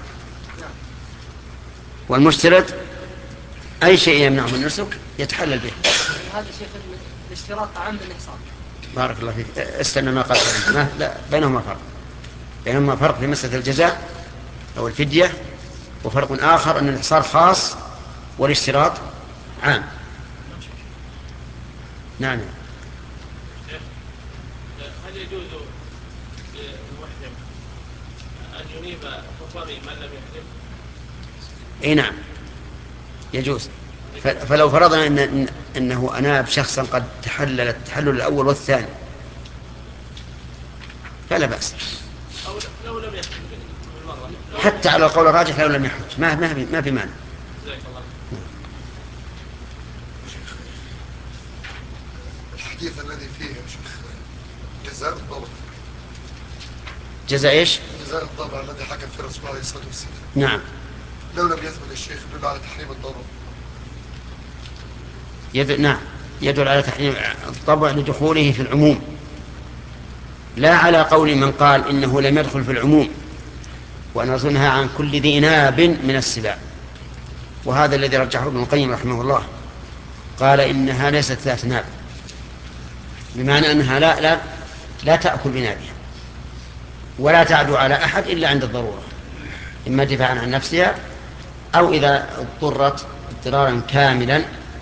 والمشترط أي شيء يمنعه من النسك يتحلل به. هذا شيخ الاشتراط عام بالإحصار. بارك الله فيك. استنى ما قال ما لا بينهما فرق. بينهما فرق في مسألة الجزاء أو الفدية، وفرق آخر أن الإحصار خاص والاشتراط عام. نعم. هل يجوز للمحرم أن ينيب حفري من لم يحرم؟ اي نعم يجوز. فلو فرضنا إن أنه أناب شخصا قد تحلل التحلل الأول والثاني فلا بأس، أو لو لم يحرم بالمرة. حتى على القول الراجح لو لم يحرج ما ما ما في مانع. الحديث الذي فيه يا شيخ جزاء الضبع. جزاء ايش؟ جزاء الضبع الذي حكم فيه الرسول عليه الصلاة والسلام. نعم. لو لم يثبت الشيخ يدل على تحريم الضبع. يد... نعم يدل على تحريم الطبع لدخوله في العموم، لا على قول من قال إنه لم يدخل في العموم ونظنها عن كل ذي ناب من السباع، وهذا الذي رجحه ابن القيم رحمه الله، قال إنها ليست ذات ناب، بمعنى أنها لا, لا, لا تأكل بنابها ولا تعدو على أحد إلا عند الضرورة، إما دفاعا عن نفسها أو إذا اضطرت اضطرارا كاملا.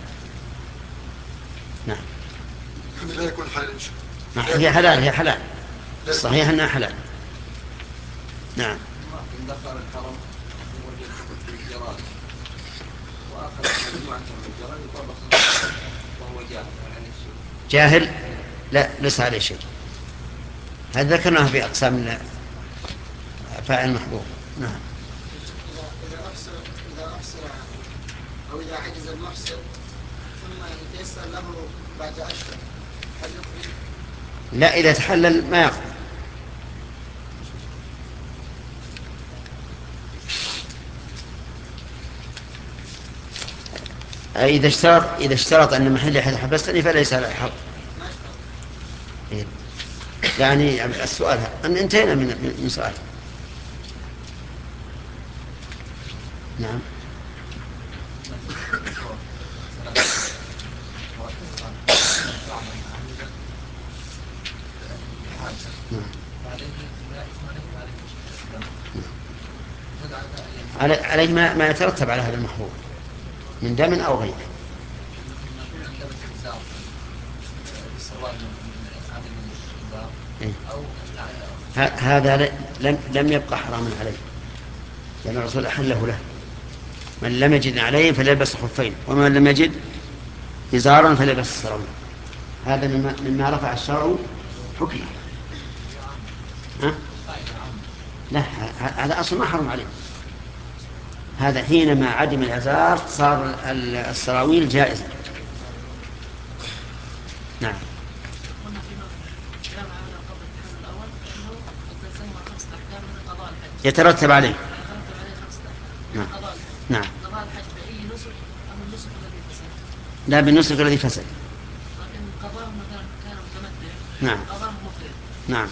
نعم. لا يكون حلال إن شاء الله. هي حلال، هي حلال صحيح أنها حلال. نعم. إن دخل الحرم ووجد الجراد وآخر مجموعة من الجراد يطبخ وهو جاهل عن السوء. جاهل لا ليس عليه شيء، هذا ذكرناه في أقسام فاعل محظور. نعم. إذا أحسن إذا أحسن أو إذا عجز المحسن ثم يتيسر له بعد أشهر هل يخرج؟ لا، إذا تحلل ما يخرج. إذا اشترط إذا اشترط أن محل أحد حبستني فليس له حق. يعني السؤال أن انتهينا من من سؤال. نعم. عليه ما, ما يترتب على هذا المحظور من دم أو غيره. إيه؟ هذا لم, لم يبقى حراما عليه، لأن الرسول أحله له. من لم يجد عليه فليلبس خفين، ومن لم يجد إزارا فليلبس السراويل. هذا مما, مما رفع الشرع حكمه. ها؟ لا، هذا أصل ما حرم عليه. هذا حينما عدم الإزار صار السراويل جائزة. نعم. يترتب عليه. نعم. نعم. لا، بالنسك الذي فسد. نعم. نعم.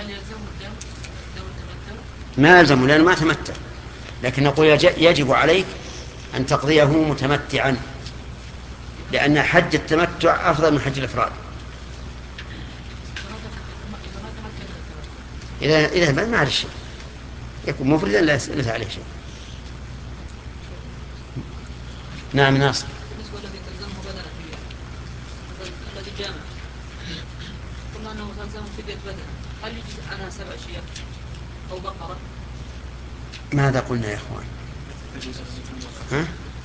ما يلزمه لأنه ما تمتع، لكن نقول يجب عليك أن تقضيه متمتعا، لأن حج التمتع أفضل من حج الإفراد. إذا إذا ما عليه شيء يكون مفردا لا ليس عليه شيء. نعم. ناصر. بالنسبة الذي تلزمه بدنة الذي جامع قلنا أنه تلزمه فدية بدنة، هل يجب عنها سبع شياه أو بقرة؟ ماذا قلنا يا إخوان؟ ها؟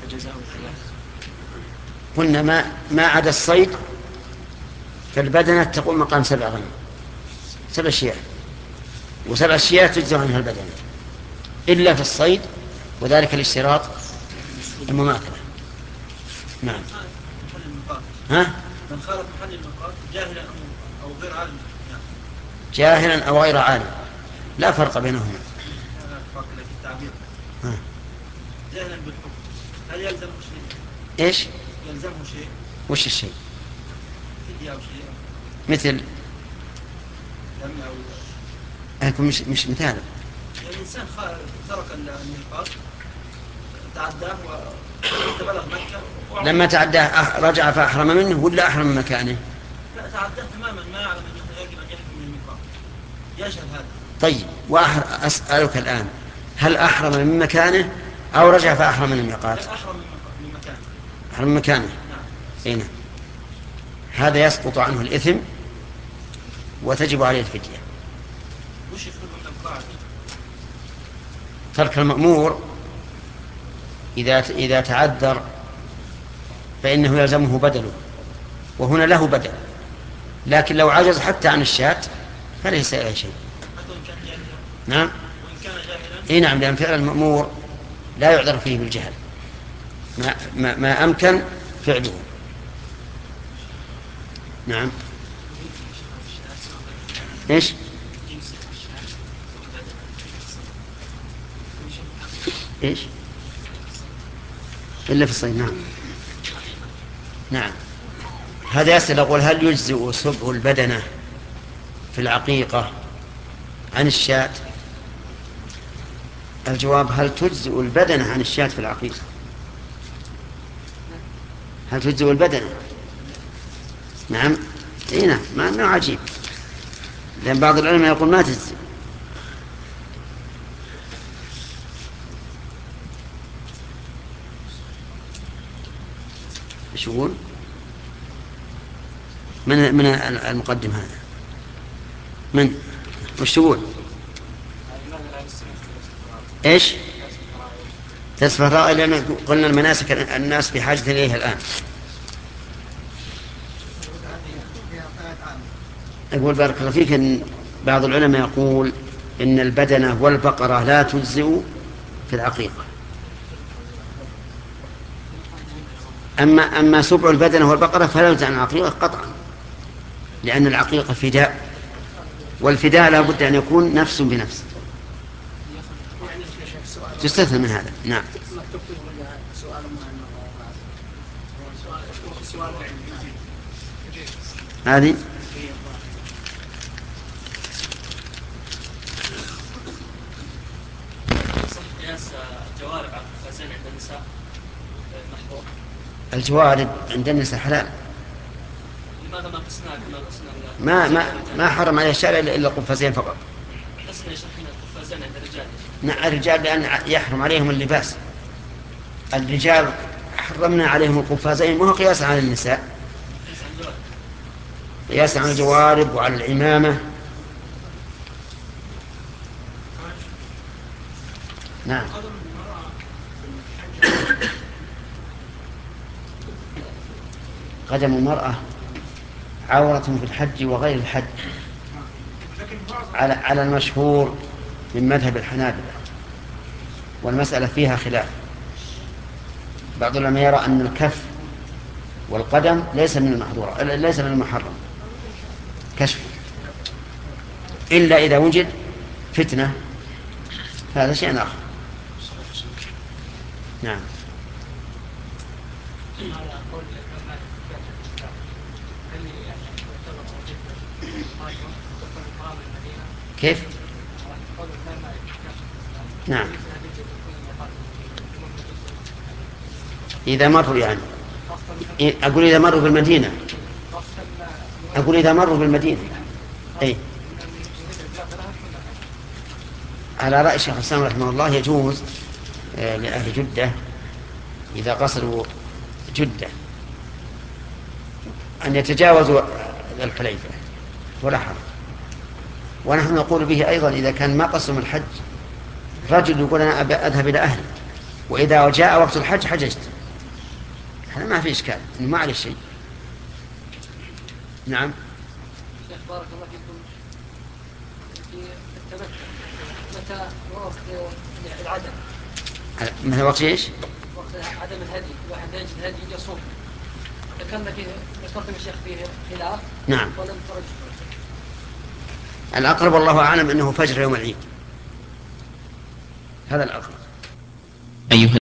قلنا ما ما عدا الصيد فالبدنة تقوم مقام سبع غنم، سبع شياه، وسبع شياه تجزع عنها البدنة إلا في الصيد، وذلك الاشتراط المماثلة. نعم. ها؟ من خالف محل الميقات جاهلا أو غير عالم. جاهلا أو غير عالم لا فرق بينهما. ها. جاهلا بالحكم هل يلزمه شيء؟ ايش؟ يلزمه شيء. وش الشيء؟ فدية أو شيء مثل دم أو أكون مش مش مثال. يعني الإنسان ترك الميقات تعداه وبلغ مكة لما تعداه رجع فأحرم منه ولا أحرم من مكانه؟ لا، تعداه تماما ما يعلم أنه يجب أن يحرم من الميقات، يشهد هذا. طيب، وأسألك الآن، هل أحرم من مكانه أو رجع فأحرم من الميقات؟ لا، أحرم من مكانه. أحرم من مكانه. نعم. أين هذا يسقط عنه الإثم وتجب عليه الفدية. وش يخرج من القاعدة؟ ترك المأمور إذا إذا تعذر فإنه يلزمه بدله، وهنا له بدل، لكن لو عجز حتى عن الشاة فليس إليه شيء. نعم. وإن كان جاهلا. إيه نعم، لأن فعل المأمور لا يعذر فيه بالجهل، ما, ما, ما أمكن فعله. نعم. إيش؟ إيش؟ إلا في الصيد. نعم نعم. هذا يسأل يقول هل يجزئ سبع البدنة في العقيقة عن الشاة؟ الجواب هل تجزئ البدنة عن الشاة في العقيقة؟ هل تجزئ البدنة؟ نعم. إيه نعم. ما أنه عجيب، لأن بعض العلماء يقول ما تجزئ. إيش يقول؟ من من المقدم هذا؟ من وش تقول؟ ايش؟ تصفى الرأي، لأن قلنا المناسك الناس بحاجة إليها الآن. أقول بارك الله فيك إن بعض العلماء يقول إن البدنة والبقرة لا تجزئ في العقيقة. أما أما سبع البدنة والبقرة فلا يجزئ عن العقيقة قطعا، لأن العقيقة فداء، والفداء لا بد أن يكون نفس بنفس. تستثنى من هذا. نعم. هذه الجوارب عند النساء حلال. لماذا ما قسنا كما قسنا؟ ما ما ما حرم عليه الشارع الا القفازين فقط. قسنا يا شيخنا القفازين عند الرجال. نعم الرجال لأن يحرم عليهم اللباس. الرجال حرمنا عليهم القفازين وهو قياس على النساء، قياس على الجوارب وعلى العمامة. نعم. قدم المرأة عورة في الحج وغير الحج على على المشهور من مذهب الحنابلة، والمسألة فيها خلاف. بعض العلماء يرى أن الكف والقدم ليس من المحظورة، ليس من المحرم كشف، إلا إذا وجد فتنة، هذا شيء آخر. نعم. كيف؟ نعم. إذا مروا يعني أقول إذا مروا بالمدينة أقول إذا مروا بالمدينة أي على رأي الشيخ الإسلام رحمه الله يجوز لأهل جدة إذا قصروا جدة أن يتجاوزوا الحليفة ولا حرج. ونحن نقول به أيضا إذا كان ما قصر من الحج، رجل يقول أنا أذهب إلى أهلي وإذا جاء وقت الحج حججت، هذا ما في إشكال، إنه ما عليه شيء. نعم. شيخ بارك الله فيكم، في التمتع متى وقت العدم؟ متى وقت إيش؟ وقت عدم الهدي، الواحد لا يجد الهدي يصوم. ذكرنا فيه ذكرتم الشيخ فيه خلاف. نعم. ولم ترجح. الأقرب والله أعلم أنه فجر يوم العيد، هذا الأقرب. أيها